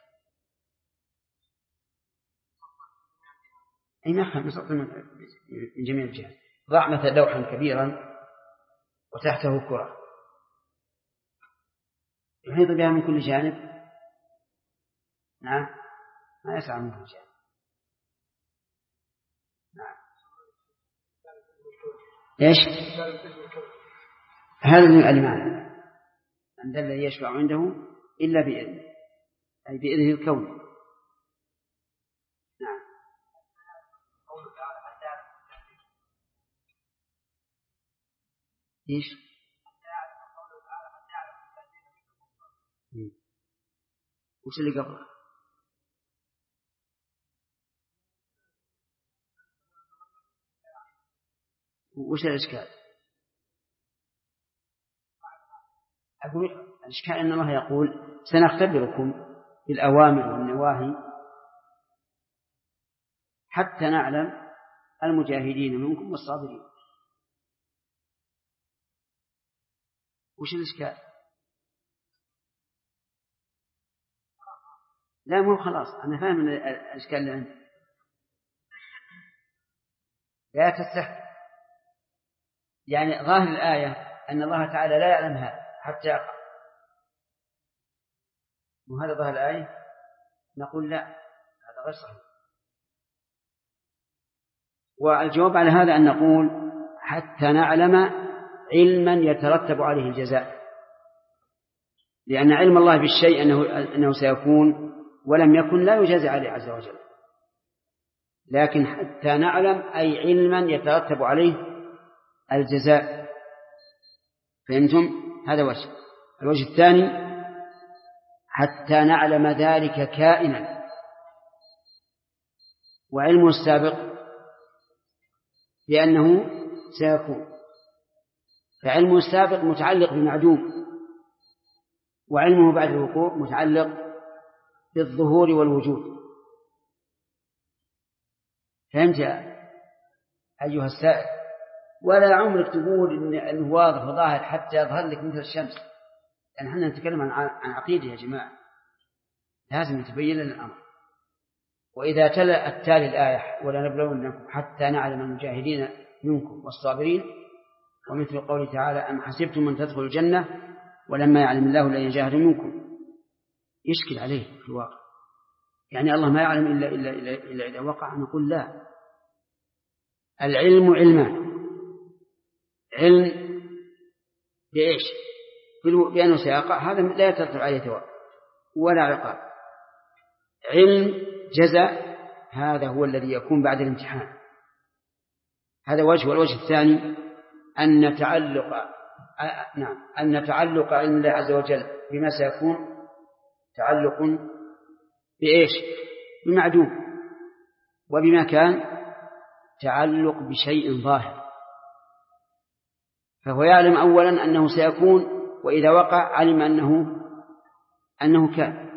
Speaker 1: أي نعم، مسطح من جميع الجهات. ضع مثل لوحا كبيرا وتحته كرة يحيط بها من كل جانب. نعم، ما يسعى من كل جانب. نعم. إيش؟ هذا من الإيمان أن الذي يشفع عنده إلا بإذنه، أي بإذنه الكون. نعم. إيش؟ وش اللي قبله؟ وش الإشكال؟ أقول الإشكال أن الله يقول سنختبركم بالأوامر والنواهي حتى نعلم المجاهدين منكم والصابرين. وش الإشكال؟ لا مو خلاص، أنا فاهم الإشكال اللي عندي. لا تستحق، يعني ظاهر الآية أن الله تعالى لا يعلمها حتى يقع، وهذا ظاهر الآية. نقول لا، هذا غير صحيح. والجواب على هذا أن نقول حتى نعلم علما يترتب عليه الجزاء، لأن علم الله بالشيء أنه سيكون ولم يكن لا يجازي عليه عز وجل، لكن حتى نعلم أي علما يترتب عليه الجزاء. فهمتم؟ هذا وجه. الوجه الثاني حتى نعلم ذلك كائنا، وعلمه السابق بأنه سيكون، فعلمه السابق متعلق بمعدوم، وعلمه بعد الوقوع متعلق بالظهور والوجود. فهمت أيها السائل؟ ولا عمرك تقول إنه واضح وظاهر حتى يظهر لك مثل الشمس، لأن احنا نتكلم عن عقيدة يا جماعة، لازم تبين لنا الأمر. وإذا تلا التالي الآية ولنبلونكم حتى نعلم المجاهدين منكم والصابرين، ومثل قوله تعالى أم حسبتم من تدخلوا الجنة ولما يعلم الله الذين جاهدوا منكم، يشكل عليه في الواقع. يعني الله ما يعلم إلا إذا وقع. نقول لا، العلم علمان: علم بإيش؟ بأنه سيقع، هذا لا يترتب عليه ثواب ولا عقاب. علم جزاء، هذا هو الذي يكون بعد الامتحان. هذا وجه. والوجه الثاني أن تعلق علم الله عز وجل بما سيكون تعلق بإيش؟ بمعدوم، وبما كان تعلق بشيء ظاهر، فهو يعلم أولا أنه سيكون، وإذا وقع علم أنه كان.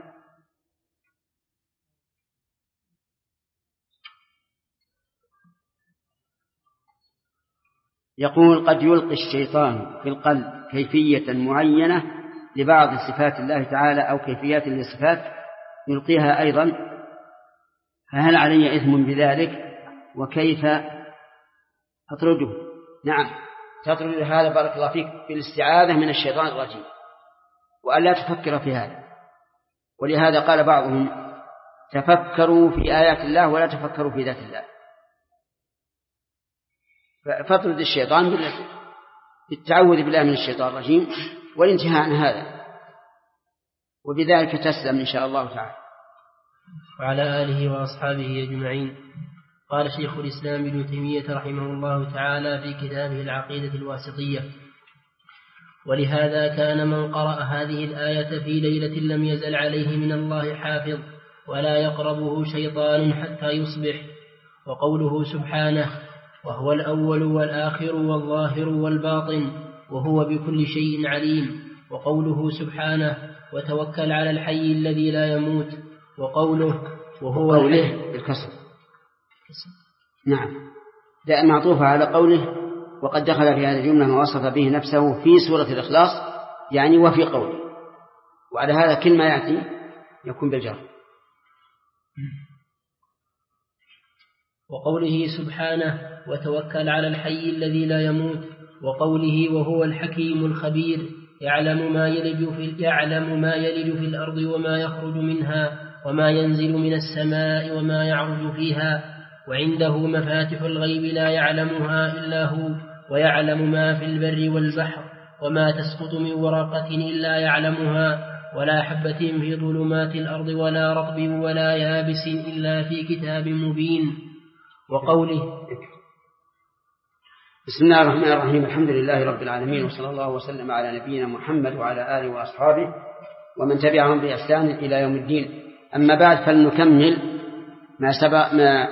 Speaker 1: يقول قد يلقي الشيطان في القلب كيفية معينة لبعض صفات الله تعالى أو كيفيات للصفات يلقيها أيضا، فهل علي إثم بذلك وكيف أطرده؟ نعم، تطرد هذا بارك الله فيك بالاستعاذة من الشيطان الرجيم، وألا تفكر في هذا. ولهذا قال بعضهم تفكروا في آيات الله ولا تفكروا في ذات الله. فاطرد الشيطان بالتعوذ بالله من الشيطان الرجيم والانتهاء عن هذا، وبذلك تسلم إن شاء الله تعالى.
Speaker 2: وعلى آله وأصحابه أجمعين. قال شيخ الإسلام ابن تيمية رحمه الله تعالى في كتابه العقيدة الواسطية: ولهذا كان من قرأ هذه الآية في ليلة لم يزل عليه من الله حافظ ولا يقربه شيطان حتى يصبح. وقوله سبحانه: وهو الأول والآخر والظاهر والباطن وهو بكل شيء عليم. وقوله سبحانه: وتوكل على الحي الذي لا يموت. وقوله وهو
Speaker 1: الكسر. نعم، ده معطوفة على قوله وقد دخل في هذه الجملة ما وصف به نفسه في سورة الإخلاص، يعني وفي قوله، وعلى هذا كل ما يأتي يكون بالجر.
Speaker 2: وقوله سبحانه: وتوكل على الحي الذي لا يموت. وقوله وهو الحكيم الخبير يعلم ما يلج في الأرض وما يخرج منها وما ينزل من السماء وما يعرج فيها، وعنده مفاتح الغيب لا يعلمها إلا هو، ويعلم ما في البر والبحر، وما تسقط من ورقة إلا يعلمها، ولا حبة في ظلمات الأرض ولا رطب ولا يابس إلا في كتاب مبين. وقوله
Speaker 1: بسم الله الرحمن الرحيم: الحمد لله رب العالمين، وصلى الله وسلم على نبينا محمد وعلى آله وأصحابه ومن تبعهم بإحسان إلى يوم الدين. أما بعد، فلنكمل ما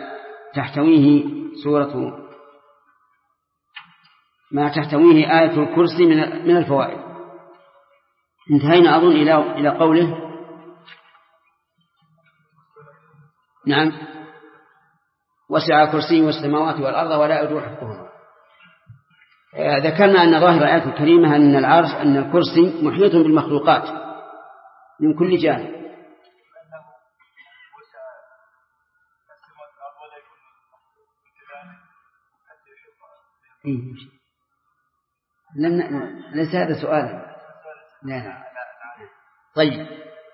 Speaker 1: تحتويه آية الكرسي من الفوائد. انتهينا أظن إلى قوله نعم: وسع كرسيه السماوات والأرض ولا يؤوده حفظهما. ذكرنا أن ظاهر الآية الكريمة أن الكرسي محيط بالمخلوقات من كل جانب. ليس هذا سؤال. لا. طيب،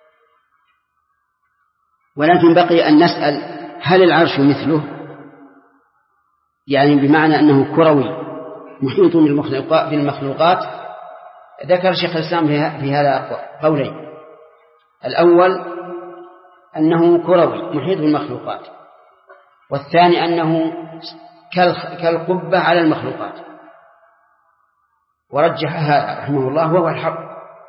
Speaker 1: ولكن بقي أن نسأل: هل العرش مثله؟ يعني بمعنى أنه كروي محيط بالمخلوقات. ذكر شيخ الإسلام في هذا قولين: الأول أنه كروي محيط بالمخلوقات، والثاني أنه كالقبة على المخلوقات، ورجح هذا رحمه الله وهو الحق.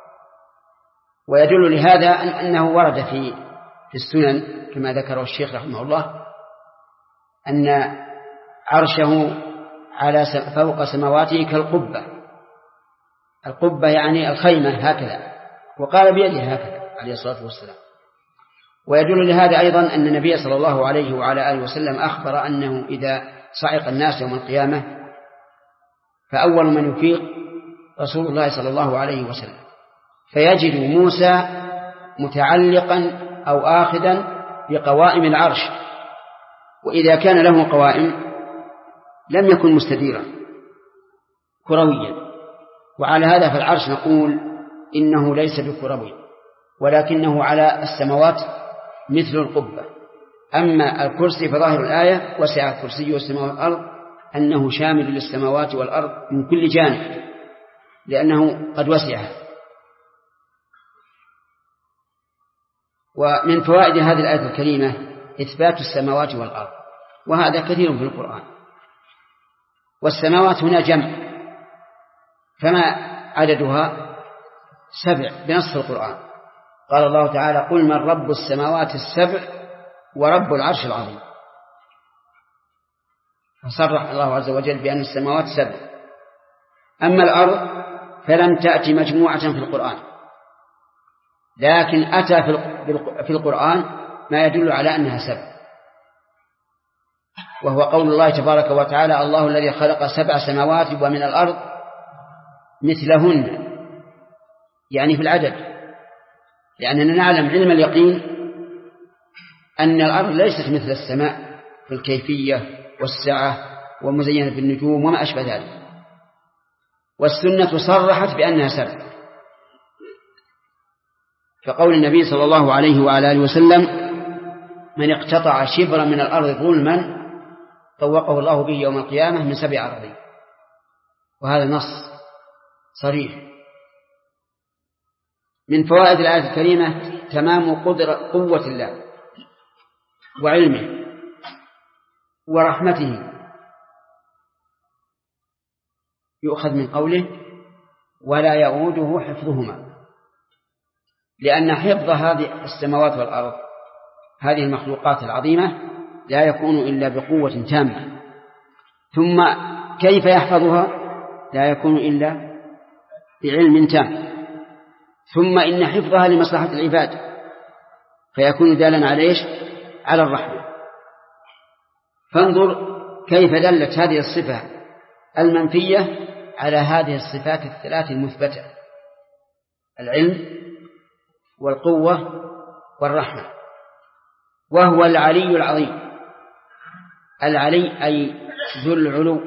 Speaker 1: ويدل لهذا أنه ورد في السنن كما ذكره الشيخ رحمه الله أن عرشه على فوق سماواته كالقبة. القبة يعني الخيمة هكذا، وقال بيده هكذا عليه الصلاة والسلام. ويدل لهذا أيضا أن النبي صلى الله عليه وعلى آله وسلم أخبر أنه إذا صعق الناس يوم القيامة فأول من يفيق رسول الله صلى الله عليه وسلم، فيجد موسى متعلقا أو آخذا بقوائم العرش، وإذا كان له قوائم لم يكن مستديرا كرويا. وعلى هذا فالعرش نقول إنه ليس بكروي، ولكنه على السماوات مثل القبة. أما الكرسي فظاهر الآية وسع كرسيه السماوات والأرض أنه شامل للسماوات والأرض من كل جانب، لأنه قد وسعها. ومن فوائد هذه الآية الكريمة إثبات السماوات والأرض، وهذا كثير في القرآن. والسماوات هنا جمع، فما عددها؟ 7 بنص القرآن. قال الله تعالى: قل من رب السماوات السبع ورب العرش العظيم. فصرح الله عز وجل بأن السماوات 7. أما الأرض فلم تأتي مجموعة في القرآن، لكن أتى في القرآن ما يدل على أنها 7، وهو قول الله تبارك وتعالى: الله الذي خلق 7 سماوات ومن الأرض مثلهن، يعني في العدد، لأننا نعلم علم اليقين أن الأرض ليست مثل السماء في الكيفية والسعة ومزينة بالنجوم وما أشبه ذلك. والسنة صرحت بأنها 7، كقول النبي صلى الله عليه وعلى آله وسلم: من اقتطع شبرا من الأرض ظلما طوقه الله به يوم القيامة من 7 أراضين. وهذا نص صريح. من فوائد الآية الكريمة تمام قوة الله وعلمه ورحمته. يؤخذ من قوله: ولا يؤوده حفظهما، لأن حفظ هذه السماوات والأرض، هذه المخلوقات العظيمة، لا يكون إلا بقوة تامة. ثم كيف يحفظها؟ لا يكون إلا بعلم تام. ثم إن حفظها لمصلحة العباد، فيكون دالا على إيش؟ على الرحمة. فانظر كيف دلت هذه الصفة المنفية على هذه الصفات الثلاث المثبتة: العلم والقوة والرحمة. وهو العلي العظيم. العلي أي ذو العلو،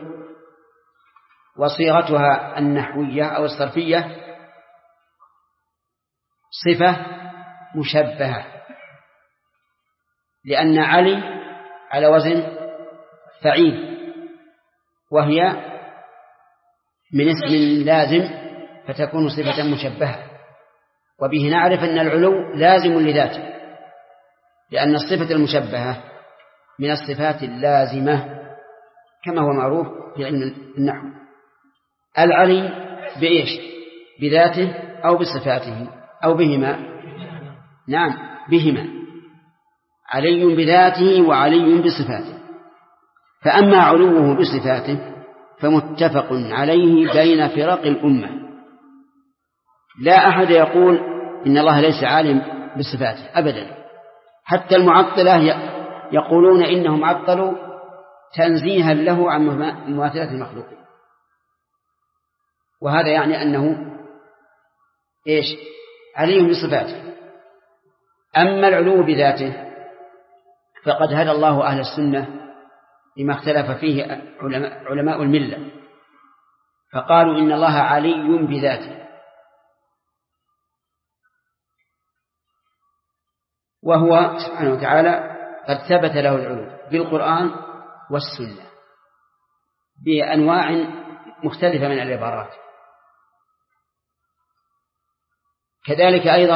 Speaker 1: وصيغتها النحوية أو الصرفية صفة مشبهة، لأن علي على وزن فعيل، وهي من اسم لازم فتكون صفة مشبهة. وبه نعرف أن العلو لازم لذاته، لأن الصفة المشبهة من الصفات اللازمة كما هو معروف في علم النحو. العلي بإيش؟ بذاته أو بصفاته أو بهما؟ نعم، بهما. علي بذاته وعلي بصفاته. فأما علوه بصفاته فمتفق عليه بين فرق الأمة. لا أحد يقول إن الله ليس عالم بصفاته أبدا. حتى المعطلة يقولون إنهم عطلوا تنزيها له عن مماثلة المخلوق، وهذا يعني أنه إيش؟ علي بصفاته. أما العلو بذاته فقد هدى الله أهل السنة لما اختلف فيه علماء الملة، فقالوا إن الله علي بذاته، وهو سبحانه وتعالى قد ثبت له العلو بالقرآن والسنة بأنواع مختلفة من العبارات. كذلك أيضا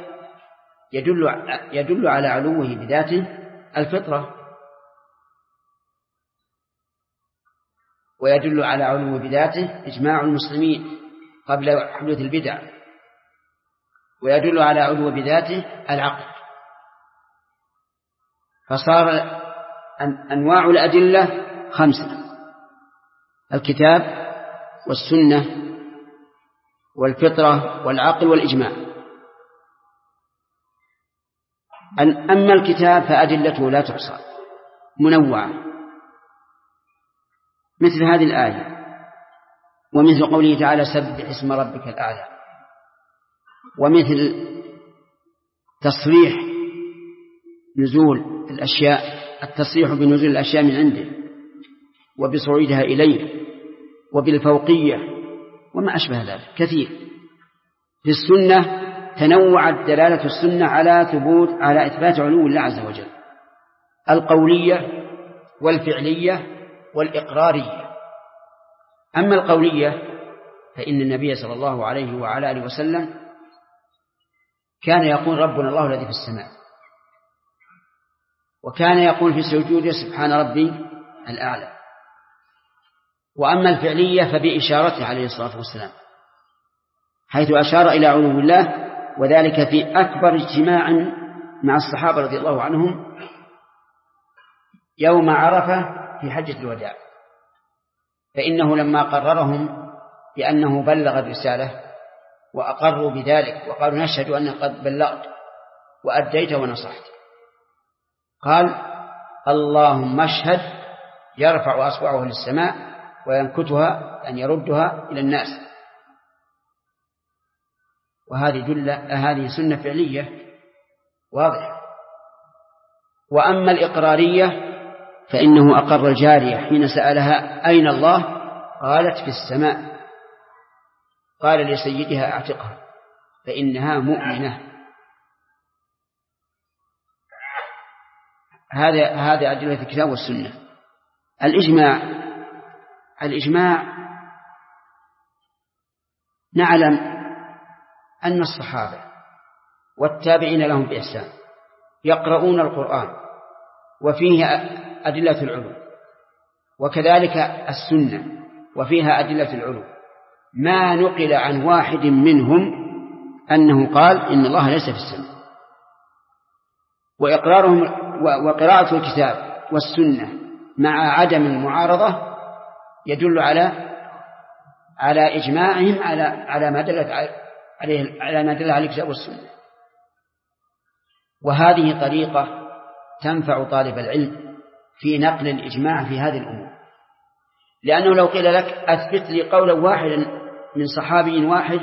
Speaker 1: يدل على علوه بذاته الفطرة، ويدل على علوه بذاته إجماع المسلمين قبل حدوث البدع، ويدل على علوه بذاته العقل. فصار أنواع الأدلة 5: الكتاب والسنة والفطرة والعقل والإجماع. أما الكتاب فأدلته لا تحصى منوعة، مثل هذه الآية، ومثل قوله تعالى سبح اسم ربك الأعلى، ومثل تصريح نزول الأشياء، التصريح بنزول الأشياء من عنده وبصعودها إليه وبالفوقية وما أشبه ذلك كثير. في السنة تنوعت دلالة السنة على إثبات علو الله عز وجل، القولية والفعلية والإقرارية. أما القولية فإن النبي صلى الله عليه وعلى آله وسلم كان يقول ربنا الله الذي في السماء، وكان يقول في سجوده سبحان ربي الأعلى. وأما الفعلية فبإشارته عليه الصلاة والسلام، حيث أشار إلى علو الله، وذلك في أكبر اجتماع مع الصحابة رضي الله عنهم يوم عرفة في حجة الوداع، فإنه لما قررهم بأنه بلغ الرسالة وأقروا بذلك وقالوا نشهد أنك قد بلغت وأديت ونصحت، قال اللهم اشهد، يرفع أصبعه للسماء وينكتها أن يردها إلى الناس. هذه سنة فعلية واضحة. وأما الإقرارية فإنه أقر الجارية حين سألها أين الله، قالت في السماء، قال لسيدها اعتقها فإنها مؤمنة. هذا أدلة الكتاب والسنة. الإجماع نعلم أن الصحابة والتابعين لهم بإحسان يقرؤون القرآن وفيه أدلة العلو، وكذلك السنة وفيها أدلة العلو، ما نقل عن واحد منهم أنه قال إن الله ليس في السماء. وإقرارهم وقراءة الكتاب والسنة مع عدم المعارضة يدل على إجماعهم على ما دل عليه الكتاب والسنة. وهذه طريقة تنفع طالب العلم في نقل الإجماع في هذه الأمور، لأنه لو قيل لك أثبت لي قولا واحدا من صحابي واحد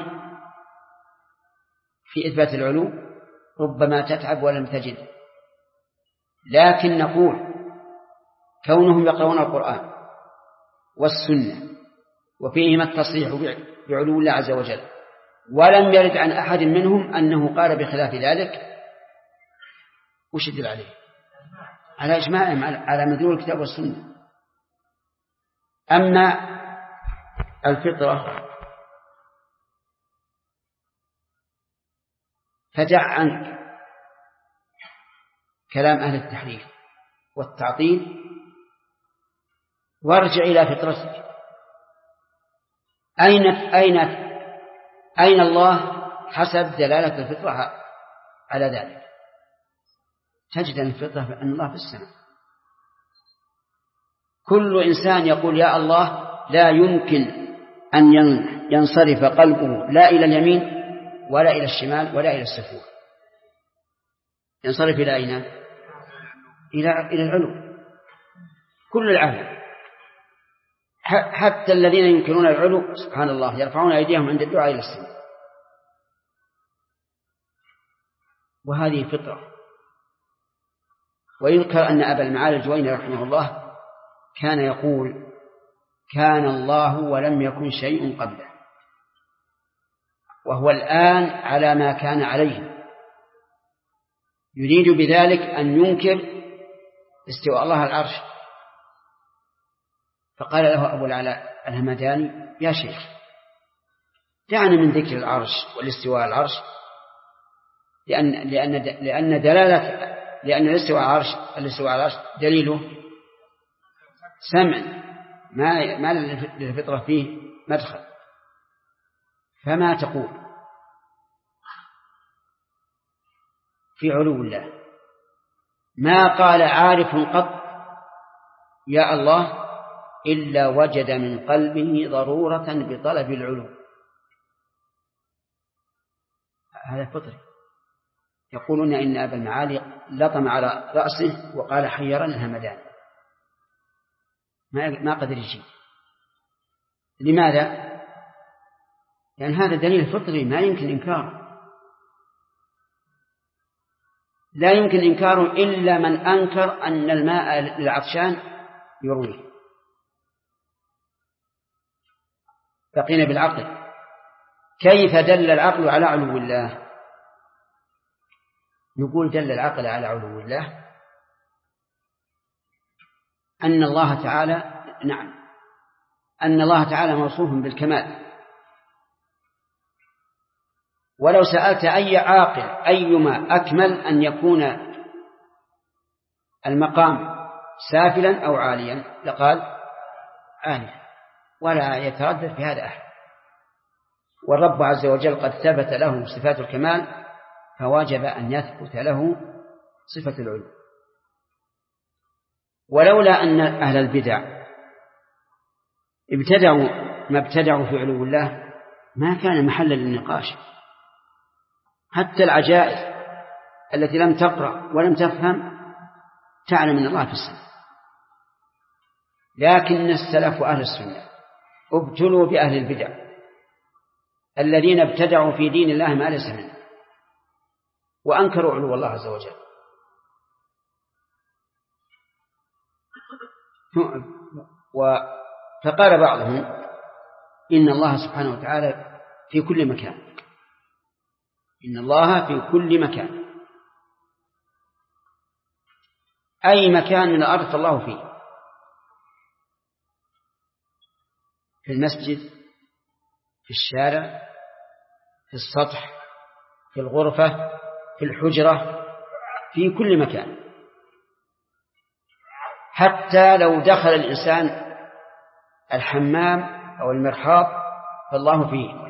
Speaker 1: في إثبات العلو ربما تتعب ولم تجد. لكن نقول كونهم يقرؤون القرآن والسنة وفيهما التصريح بعلو الله عز وجل، ولم يرد عن أحد منهم أنه قال بخلاف ذلك، وش يدل عليه؟ على إجماعهم على مدلول الكتاب والسنة. أما الفطرة فدع عنك كلام أهل التحريف والتعطيل وارجع إلى فطرتك. أين الله حسب دلالة الفطرة على ذلك؟ تجد أن الفطرة أن الله في السماء. كل إنسان يقول يا الله لا يمكن أن ينصرف قلبه لا إلى اليمين ولا إلى الشمال ولا إلى السفور، ينصرف إلى أين؟ إلى العلو. كل العالم حتى الذين ينكرون العلو سبحان الله يرفعون أيديهم عند الدعاء إلى السماء. وهذه فطرة. ويذكر أن أبا المعالي الجويني رحمه الله كان يقول كان الله ولم يكن شيء قبله، وهو الآن على ما كان عليه، يريد بذلك أن ينكر استواء الله على العرش. فقال له أبو العلاء الهمداني يا شيخ دعنا من ذكر العرش والاستواء على العرش، لأن دلالة لأن الاستواء على العرش دليله سمع ما للفطرة فيه مدخل. فما تقول في علو الله؟ ما قال عارف قط يا الله إلا وجد من قلبه ضرورة بطلب العلو. هذا فطري. يقولون إن أبا المعالي لطم على رأسه وقال حيرني الهمدان، ما قدر يجيب. لماذا؟ لأن هذا دليل فطري ما يمكن إنكاره، لا يمكن إنكاره إلا من أنكر أن الماء للعطشان يرويه. بقينا بالعقل. كيف دل العقل على علو الله؟ نقول دل العقل على علو الله أن الله تعالى موصوف بالكمال. ولو سألت أي عاقل أيما أكمل أن يكون المقام سافلا أو عاليا لقال عاليا، ولا يتردد في هذا أحد. والرب عز وجل قد ثبت له صفات الكمال، فواجب أن يثبت له صفة العلو. ولولا أن أهل البدع ما ابتدعوا في علو الله ما كان محلا للنقاش. حتى العجائز التي لم تقرأ ولم تفهم تعلم أن الله في السماء. لكن السلف وأهل السنة ابتلوا بأهل البدع الذين ابتدعوا في دين الله ما ليس منه وأنكروا علو الله عز وجل. فقال بعضهم إن الله سبحانه وتعالى في كل مكان، إن الله في كل مكان، أي مكان من الأرض فالله فيه، في المسجد، في الشارع، في السطح، في الغرفة، في الحجرة، في كل مكان. حتى لو دخل الإنسان الحمام أو المرحاض فالله فيه.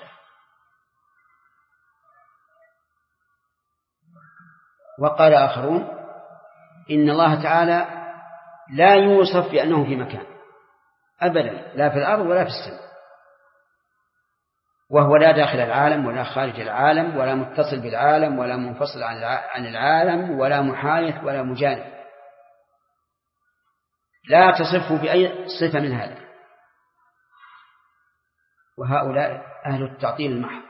Speaker 1: وقال آخرون إن الله تعالى لا يوصف بأنه في مكان أبدا، لا في الأرض ولا في السماء، وهو لا داخل العالم ولا خارج العالم ولا متصل بالعالم ولا منفصل عن العالم ولا محايث ولا مجانب، لا تصفه بأي صفة من هذا. وهؤلاء أهل التعطيل المحض.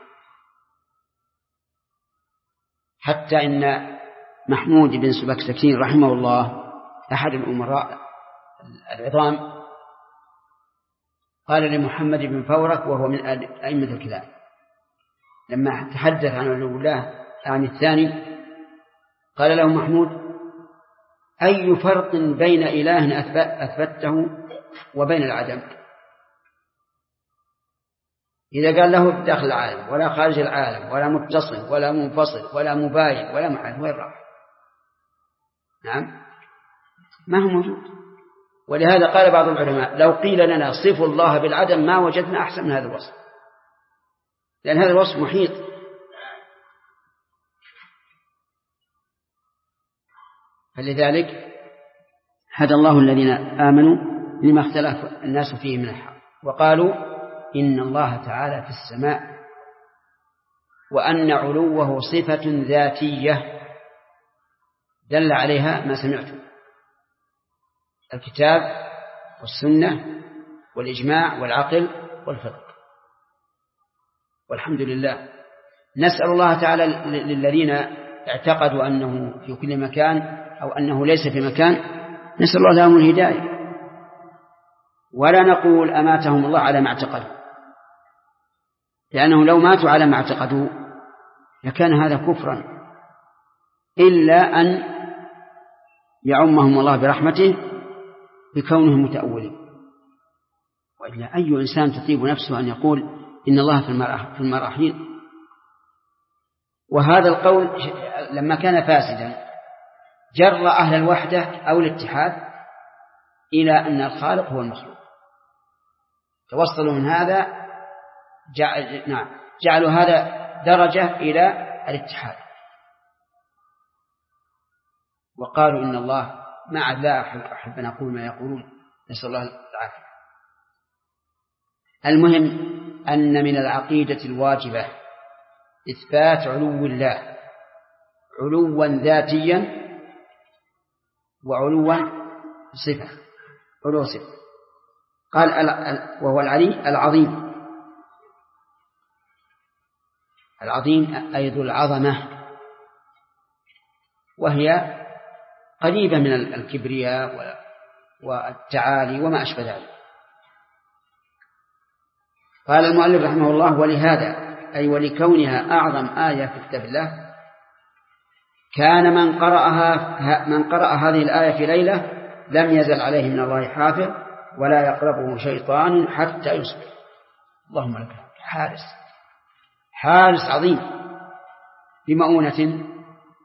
Speaker 1: حتى إن محمود بن سبكسكين رحمه الله أحد الأمراء العظام قال لمحمد بن فورك وهو من أئمة الكلام لما تحدث عن علو الله عن الثاني، قال له محمود أي فرق بين إله أثبته وبين العدم؟ إذا قال له داخل العالم ولا خارج العالم ولا متصل ولا منفصل ولا مباين ولا محال، وين راح؟ نعم ما هو موجود. ولهذا قال بعض العلماء لو قيل لنا صفوا الله بالعدم ما وجدنا أحسن من هذا الوصف، لأن هذا الوصف محيط. فلذلك هدى الله الذين آمنوا لما اختلف الناس فيه من الحق، وقالوا إن الله تعالى في السماء وأن علوه صفة ذاتية دل عليها ما سمعتم، الكتاب والسنة والإجماع والعقل والفقه. والحمد لله. نسأل الله تعالى للذين اعتقدوا أنه في كل مكان أو أنه ليس في مكان، نسأل الله لهم الهداية، ولا نقول أماتهم الله على ما اعتقدوا، لأنه لو ماتوا على ما اعتقدوا لكان هذا كفرا، إلا أن يعمهم الله برحمته بكونهم متأولين. وإلا أي إنسان تطيب نفسه أن يقول إن الله في المراحين. وهذا القول لما كان فاسدا جر أهل الوحدة أو الاتحاد إلى أن الخالق هو المخلوق، توصلوا من هذا جعلوا هذا درجة إلى الاتحاد، وقالوا إن الله مع لا أحب أن أقول ما يقولون، نسأل الله العافية. المهم أن من العقيدة الواجبة إثبات علو الله علوا ذاتيا وعلوا صفة، علو صفة. قال وهو العلي العظيم، العظيم أي ذو العظمة، وهي قريبة من الكبرياء والتعالي وما أشبه ذلك. قال المؤلف رحمه الله: ولهذا أي ولكونها أعظم آية في كتاب الله كان من قرأ هذه الآية في ليلة لم يزل عليه من الله حافظ ولا يقربه شيطان حتى يصبح. اللهم لك حارس عظيم بمؤونة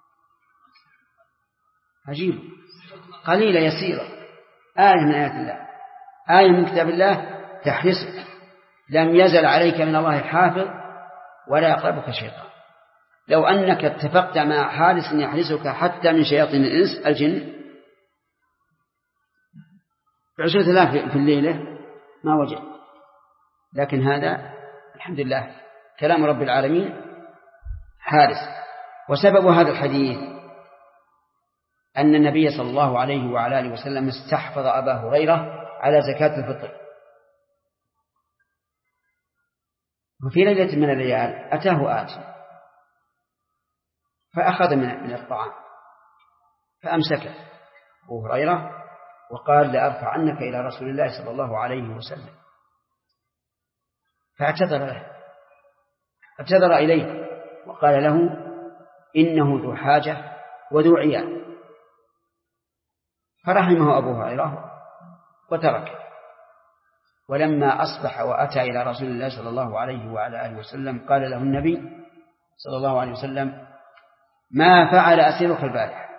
Speaker 1: عجيب قليلة يسيرة، آية من آيات الله، آية من كتاب الله تحرسك، لم يزل عليك من الله حافظ ولا يقربك شيطان. لو أنك اتفقت مع حارس يحرسك حتى من شياطين الإنس الجن ب10,000 في الليلة ما وجد، لكن هذا الحمد لله كلام رب العالمين حارس. وسبب هذا الحديث أن النبي صلى الله عليه وعلى آله وسلم استحفظ أبا هريرة على زكاة الفطر، وفي ليلة من الليال أتاه آتي فأخذ من الطعام فأمسكه أبو هريرة وقال: لأرفع عنك إلى رسول الله صلى الله عليه وسلم. فاعتذر له، اعتذر إليه وقال له: إنه ذو حاجة وذو عيال. فرحمه أبو هريرة وتركه. ولما أصبح وأتى إلى رسول الله صلى الله عليه وعلى آله وسلم قال له النبي صلى الله عليه وسلم: ما فعل أسيرك البارحة؟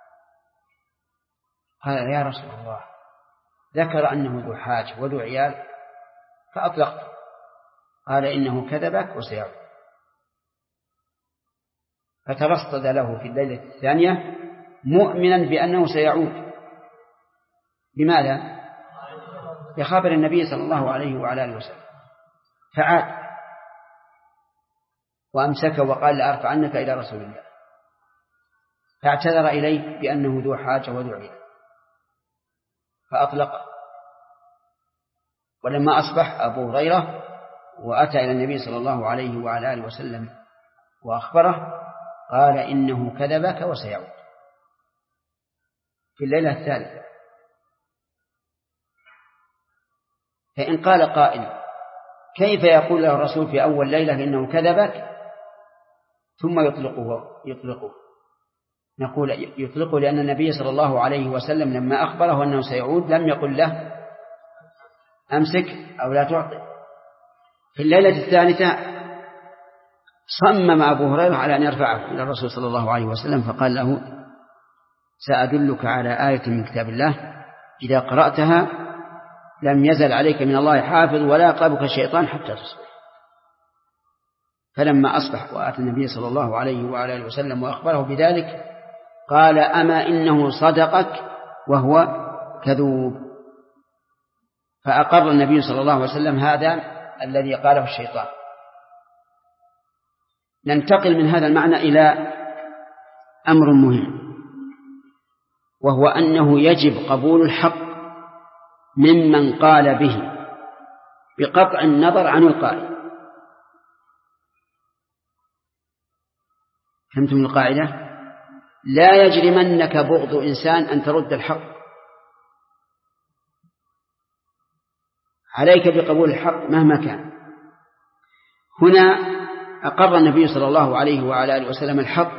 Speaker 1: قال: يا رسول الله ذكر أنه ذو حاجة وذو عيال فأطلقت. قال: إنه كذبك وسيعود. فترصد له في الليلة الثانية مؤمنا بأنه سيعود. لماذا؟ بخبر النبي صلى الله عليه وعلى آله وسلم. فعاد وأمسك وقال: لأرفع عنك إلى رسول الله. فاعتذر إليه بأنه ذو حاجة وذو عيال فأطلق. ولما أصبح أبو هريرة وأتى إلى النبي صلى الله عليه وعلى آله وسلم وأخبره قال: إنه كذبك وسيعود في الليلة الثالثة. فإن قال قائل: كيف يقول له الرسول في أول ليلة إنه كذبك ثم يطلقه؟ نقول يطلقه لأن النبي صلى الله عليه وسلم لما أخبره أنه سيعود لم يقل له أمسك أو لا تعطي. في الليلة الثالثة صمم أبو هريرة على أن يرفعه إلى الرسول صلى الله عليه وسلم فقال له: سأدلك على آية من كتاب الله إذا قرأتها لم يزل عليك من الله حافظ ولا يقربك الشيطان حتى تصبح. فلما أصبح وآتى النبي صلى الله عليه وعلى آله وسلم وأخبره بذلك قال: أما إنه صدقك وهو كذوب. فأقر النبي صلى الله عليه وسلم هذا الذي قاله الشيطان. ننتقل من هذا المعنى إلى أمر مهم، وهو أنه يجب قبول الحق ممن قال به بقطع النظر عن القائل. فهمتم القاعدة؟ لا يجرمنك بغض إنسان أن ترد الحق، عليك بقبول الحق مهما كان. هنا أقر النبي صلى الله عليه وعلى آله وسلم الحق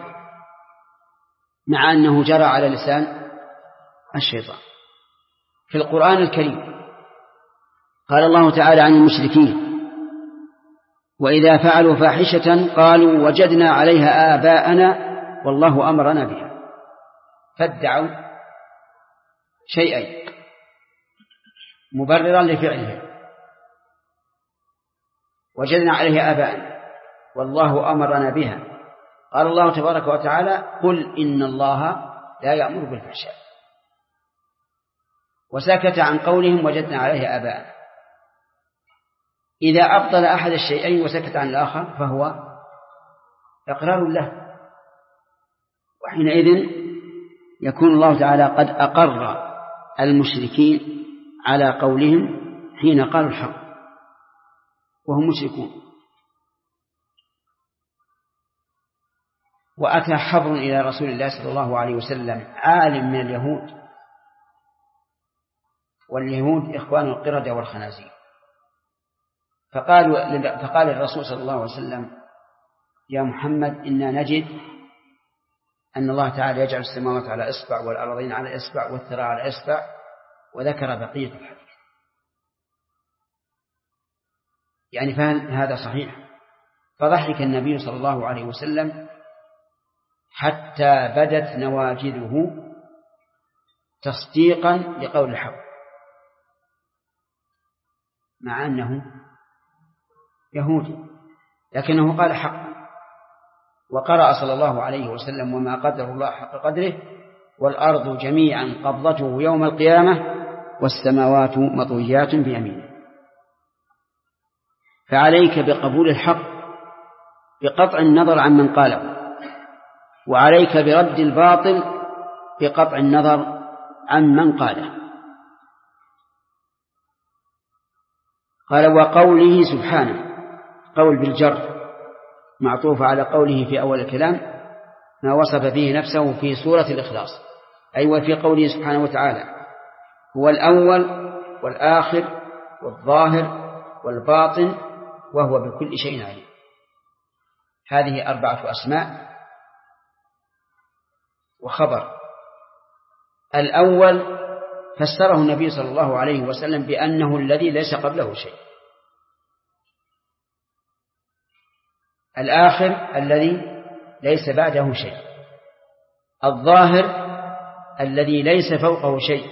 Speaker 1: مع أنه جرى على لسان الشيطان. في القرآن الكريم قال الله تعالى عن المشركين: وإذا فعلوا فاحشة قالوا وجدنا عليها آباءنا والله أمرنا بها. فادعوا شيئين مبررا لفعلهم: وجدنا عليها آباءنا والله أمرنا بها. قال الله تبارك وتعالى: قل إن الله لا يأمر بالفحشاء. وسكت عن قولهم وجدنا عليها آباءنا. إذا أبطل أحد الشيئين وسكت عن الآخر فهو إقرار له، وحينئذ يكون الله تعالى قد أقر المشركين على قولهم حين قالوا الحق وهم مشركون. وأتى حبر إلى رسول الله صلى الله عليه وسلم عالم من اليهود، واليهود إخوان القردة والخنازير، فقال الرسول صلى الله عليه وسلم: يا محمد، إنا نجد أن الله تعالى يجعل السماوات على إصبع والأرضين على إصبع والثرى على إصبع، وذكر بقية الحديث. يعني فهل هذا صحيح؟ فضحك النبي صلى الله عليه وسلم حتى بدت نواجذه تصديقا لقول الحق، مع أنه يهودي، لكنه قال حقا. وقرأ صلى الله عليه وسلم: وما قدر الله حق قدره والأرض جميعا قبضته يوم القيامة والسماوات مطويات بيمينه. فعليك بقبول الحق بقطع النظر عن من قاله، وعليك برد الباطل بقطع النظر عن من قاله. قال: وقوله سبحانه، قول بالجر معطوف على قوله في أول الكلام ما وصف به نفسه في سورة الإخلاص، أي وفي قوله سبحانه وتعالى: هو الأول والآخر والظاهر والباطن وهو بكل شيء عليم. هذه 4 أسماء وخبر. الأول فسره النبي صلى الله عليه وسلم بأنه الذي ليس قبله شيء. الآخر الذي ليس بعده شيء. الظاهر الذي ليس فوقه شيء،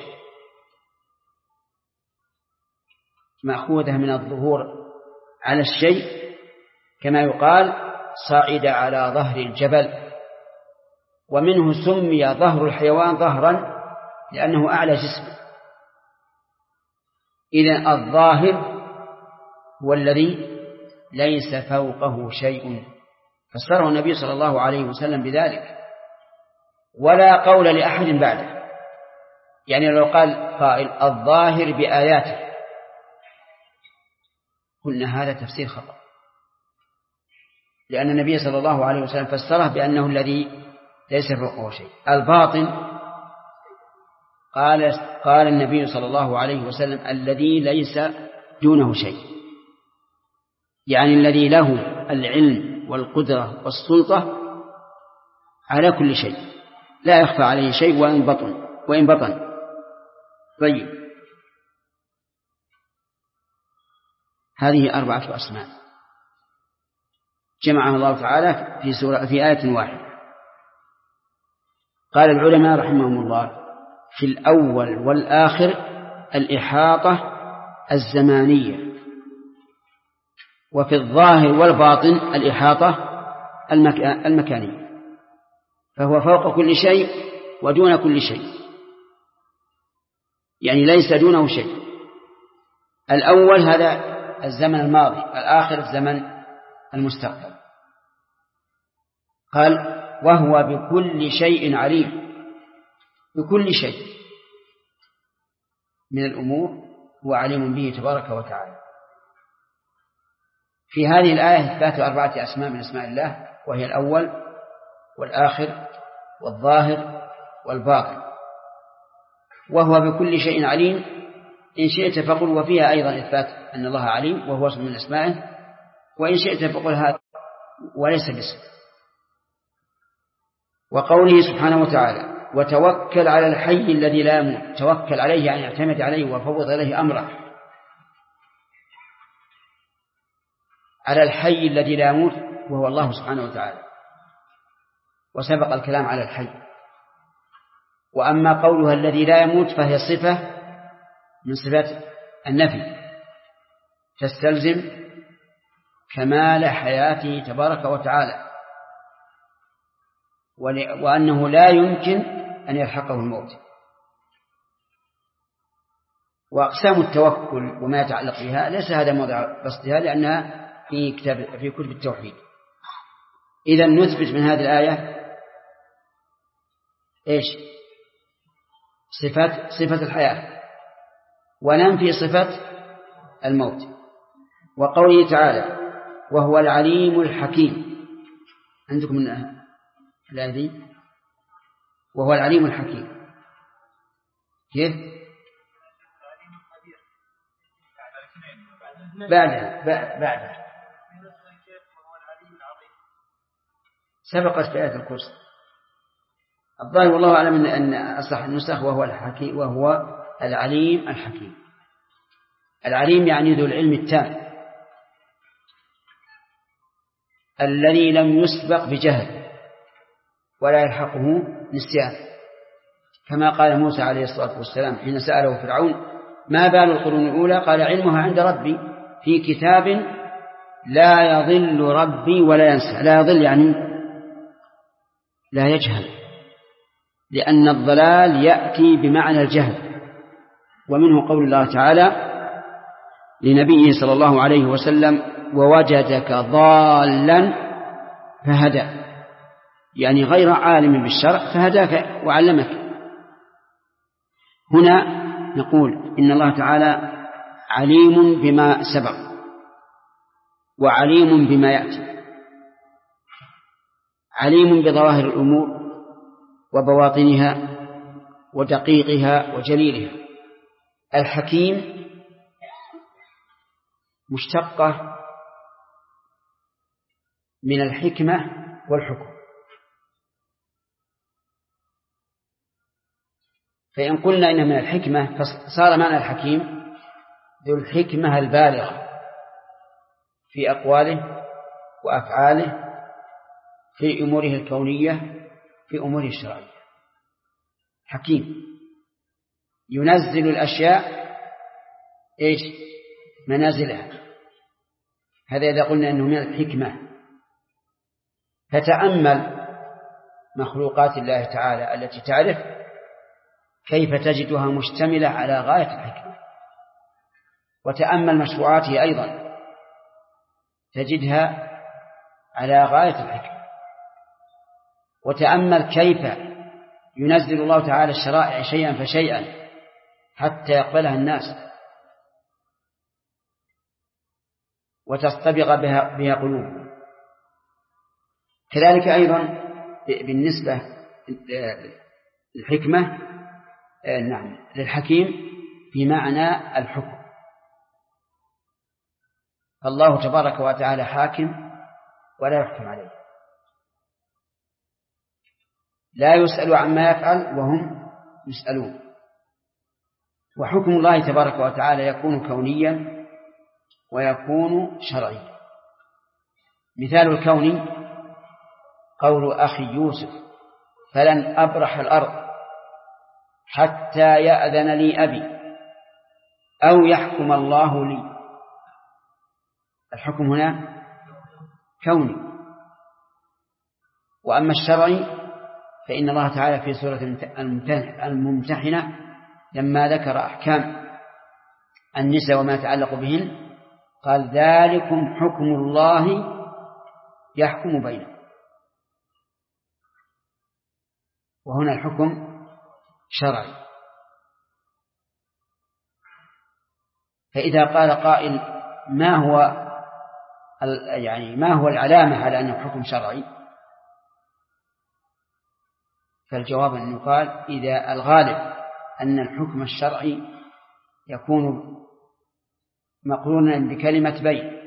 Speaker 1: مأخوذة من الظهور على الشيء، كما يقال صعد على ظهر الجبل، ومنه سمي ظهر الحيوان ظهرا لأنه أعلى جسمه. إذن الظاهر هو الذي ليس فوقه شيء، فسره النبي صلى الله عليه وسلم بذلك، ولا قول لأحد بعده. يعني لو قال قائل الظاهر بآياته قلنا هذا تفسير خطأ، لأن النبي صلى الله عليه وسلم فسره بأنه الذي ليس فوقه شيء. الباطن قال النبي صلى الله عليه وسلم الذي ليس دونه شيء، يعني الذي له العلم والقدرة والسلطة على كل شيء، لا يخفى عليه شيء وإن بطن. طيب، هذه 4 أسماء جمعها الله تعالى في آية واحدة. قال العلماء رحمهم الله: في الأول والآخر الإحاطة الزمانية، وفي الظاهر والباطن الإحاطة المكانية، فهو فوق كل شيء ودون كل شيء، يعني ليس دونه شيء. الأول هذا الزمن الماضي، الآخر الزمن المستقبل. قال: وهو بكل شيء عليم. بكل شيء من الأمور هو عليم به تبارك وتعالى. في هذه الآية إثبات 4 أسماء من أسماء الله، وهي الأول والآخر والظاهر والباطن. وهو بكل شيء عليم، إن شئت فقل وفيها أيضا إثبات أن الله عليم وهو اسم من أسمائه، وإن شئت فقل هذا وليس باسم. وقوله سبحانه وتعالى: وتوكل على الحي الذي لا يموت. توكل عليه يعني اعتمد عليه وفوض إليه أمره. على الحي الذي لا يموت وهو الله سبحانه وتعالى، وسبق الكلام على الحي. وأما قولها الذي لا يموت فهي صفة من صفات النفي تستلزم كمال حياته تبارك وتعالى، وأنه لا يمكن أن يلحقه الموت. وأقسام التوكل وما يتعلق بها ليس هذا موضع بسطها، لأنها في كتب التوحيد. إذن نثبت من هذه الآية إيش؟ صفة الحياة، وننفي صفة الموت. وقوله تعالى وهو العليم الحكيم، عندكم من الآية دي وهو العليم الحكيم كيف؟ بعدها سبقت في آية الكرسي. الظاهر والله أعلم أن أصح النسخ وهو الحكيم، وهو العليم الحكيم. العليم يعني ذو العلم التام الذي لم يسبق بجهل ولا يلحقه نسيان، كما قال موسى عليه الصلاة والسلام حين سأله فرعون ما بال القرون الأولى؟ قال علمها عند ربي في كتاب لا يضل ربي ولا ينسى. لا يضل يعني لا يجهل، لأن الضلال يأتي بمعنى الجهل. ومنه قول الله تعالى لنبيه صلى الله عليه وسلم ووجدك ضالا فهدى، يعني غير عالم بالشرع فهداك وعلمك. هنا نقول إن الله تعالى عليم بما سبق وعليم بما يأتي، عليم بظواهر الأمور وبواطنها ودقيقها وجليلها. الحكيم مشتقة من الحكمة والحكم، فإن قلنا إنه من الحكمة فصار معنى الحكيم ذو الحكمة البالغة في أقواله وأفعاله، في أموره الكونية في أموره الشرعية. حكيم ينزل الأشياء إيش؟ منازلها. هذا إذا قلنا أنه من الحكمة. فتأمل مخلوقات الله تعالى التي تعرف كيف تجدها مشتملة على غاية الحكمة، وتأمل مشروعاته أيضا تجدها على غاية الحكمة، وتأمل كيف ينزل الله تعالى الشرائع شيئا فشيئا حتى يقبلها الناس وتصطبغ بها قلوب. كذلك أيضا بالنسبة للحكمة نعم للحكيم بمعنى الحكم. فالله تبارك وتعالى حاكم ولا يحكم عليه، لا يسأل عما يفعل وهم يسألون. وحكم الله تبارك وتعالى يكون كونيا ويكون شرعيا. مثال الكون قول أخي يوسف فلن أبرح الأرض حتى يأذن لي أبي أو يحكم الله لي. الحكم هنا كوني. وأما الشرعي فإن الله تعالى في سورة الممتحنة لما ذكر أحكام النساء وما يتعلق بهن قال ذلكم حكم الله يحكم بينكم. وهنا الحكم شرعي. فإذا قال قائل ما هو العلامة على أنه حكم شرعي؟ فالجواب أن يقال إذا الغالب أن الحكم الشرعي يكون مقرونا بكلمة بين،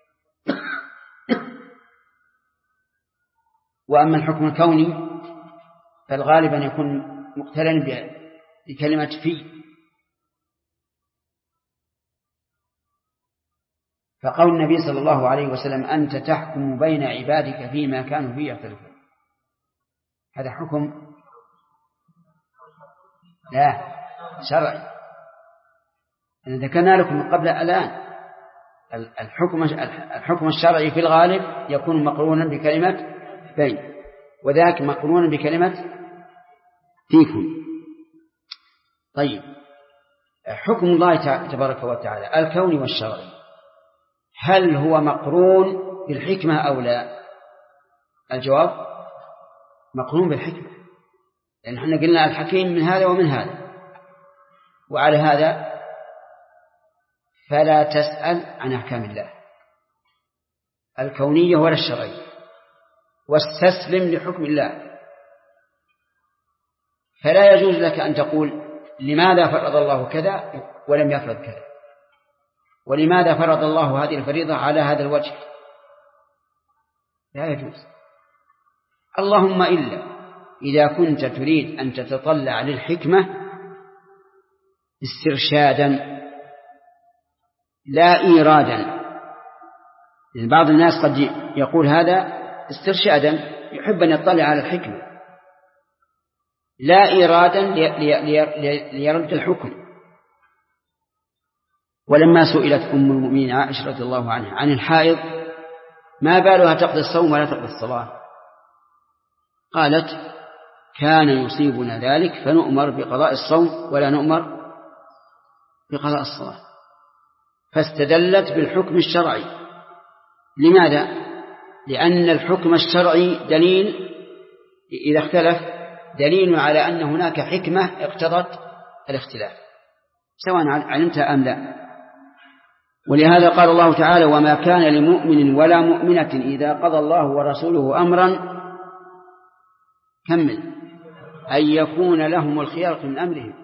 Speaker 1: وأما الحكم الكوني فالغالب أن يكون مقترنا بكلمة في. فقول النبي صلى الله عليه وسلم أنت تحكم بين عبادك فيما كانوا فيه يختلفون، هذا حكم لا شرعي. أنا ذكرنا لكم من قبل الآن الحكم الشرعي في الغالب يكون مقرونا بكلمة بين، وذاك مقرونا بكلمة فيكم. طيب، حكم الله تبارك وتعالى الكوني والشرعي هل هو مقرون بالحكمة أو لا؟ الجواب مقرون بالحكمة، لأن احنا قلنا الحكيم من هذا ومن هذا. وعلى هذا فلا تسأل عن أحكام الله الكونية ولا الشرعية، واستسلم لحكم الله. فلا يجوز لك أن تقول لماذا فرض الله كذا ولم يفرض كذا، ولماذا فرض الله هذه الفريضة على هذا الوجه، لا يجوز. اللهم إلا إذا كنت تريد أن تتطلع للحكمة استرشادا لا إيرادا، لأن بعض الناس قد يقول هذا استرشادا، يحب أن يطلع على الحكمة لا إيرادا ليرد الحكم. ولما سئلت أم المؤمنين عائشة رضي الله عنها عن الحائض ما بالها تقضي الصوم ولا تقضي الصلاة، قالت كان يصيبنا ذلك فنؤمر بقضاء الصوم ولا نؤمر بقضاء الصلاة، فاستدلت بالحكم الشرعي. لماذا؟ لأن الحكم الشرعي دليل إذا اختلف دليل على أن هناك حكمة اقتضت الاختلاف سواء علمت أم لا. ولهذا قال الله تعالى وما كان لمؤمن ولا مؤمنة إذا قضى الله ورسوله أمرا كمل أن يكون لهم الخيار من أمرهم.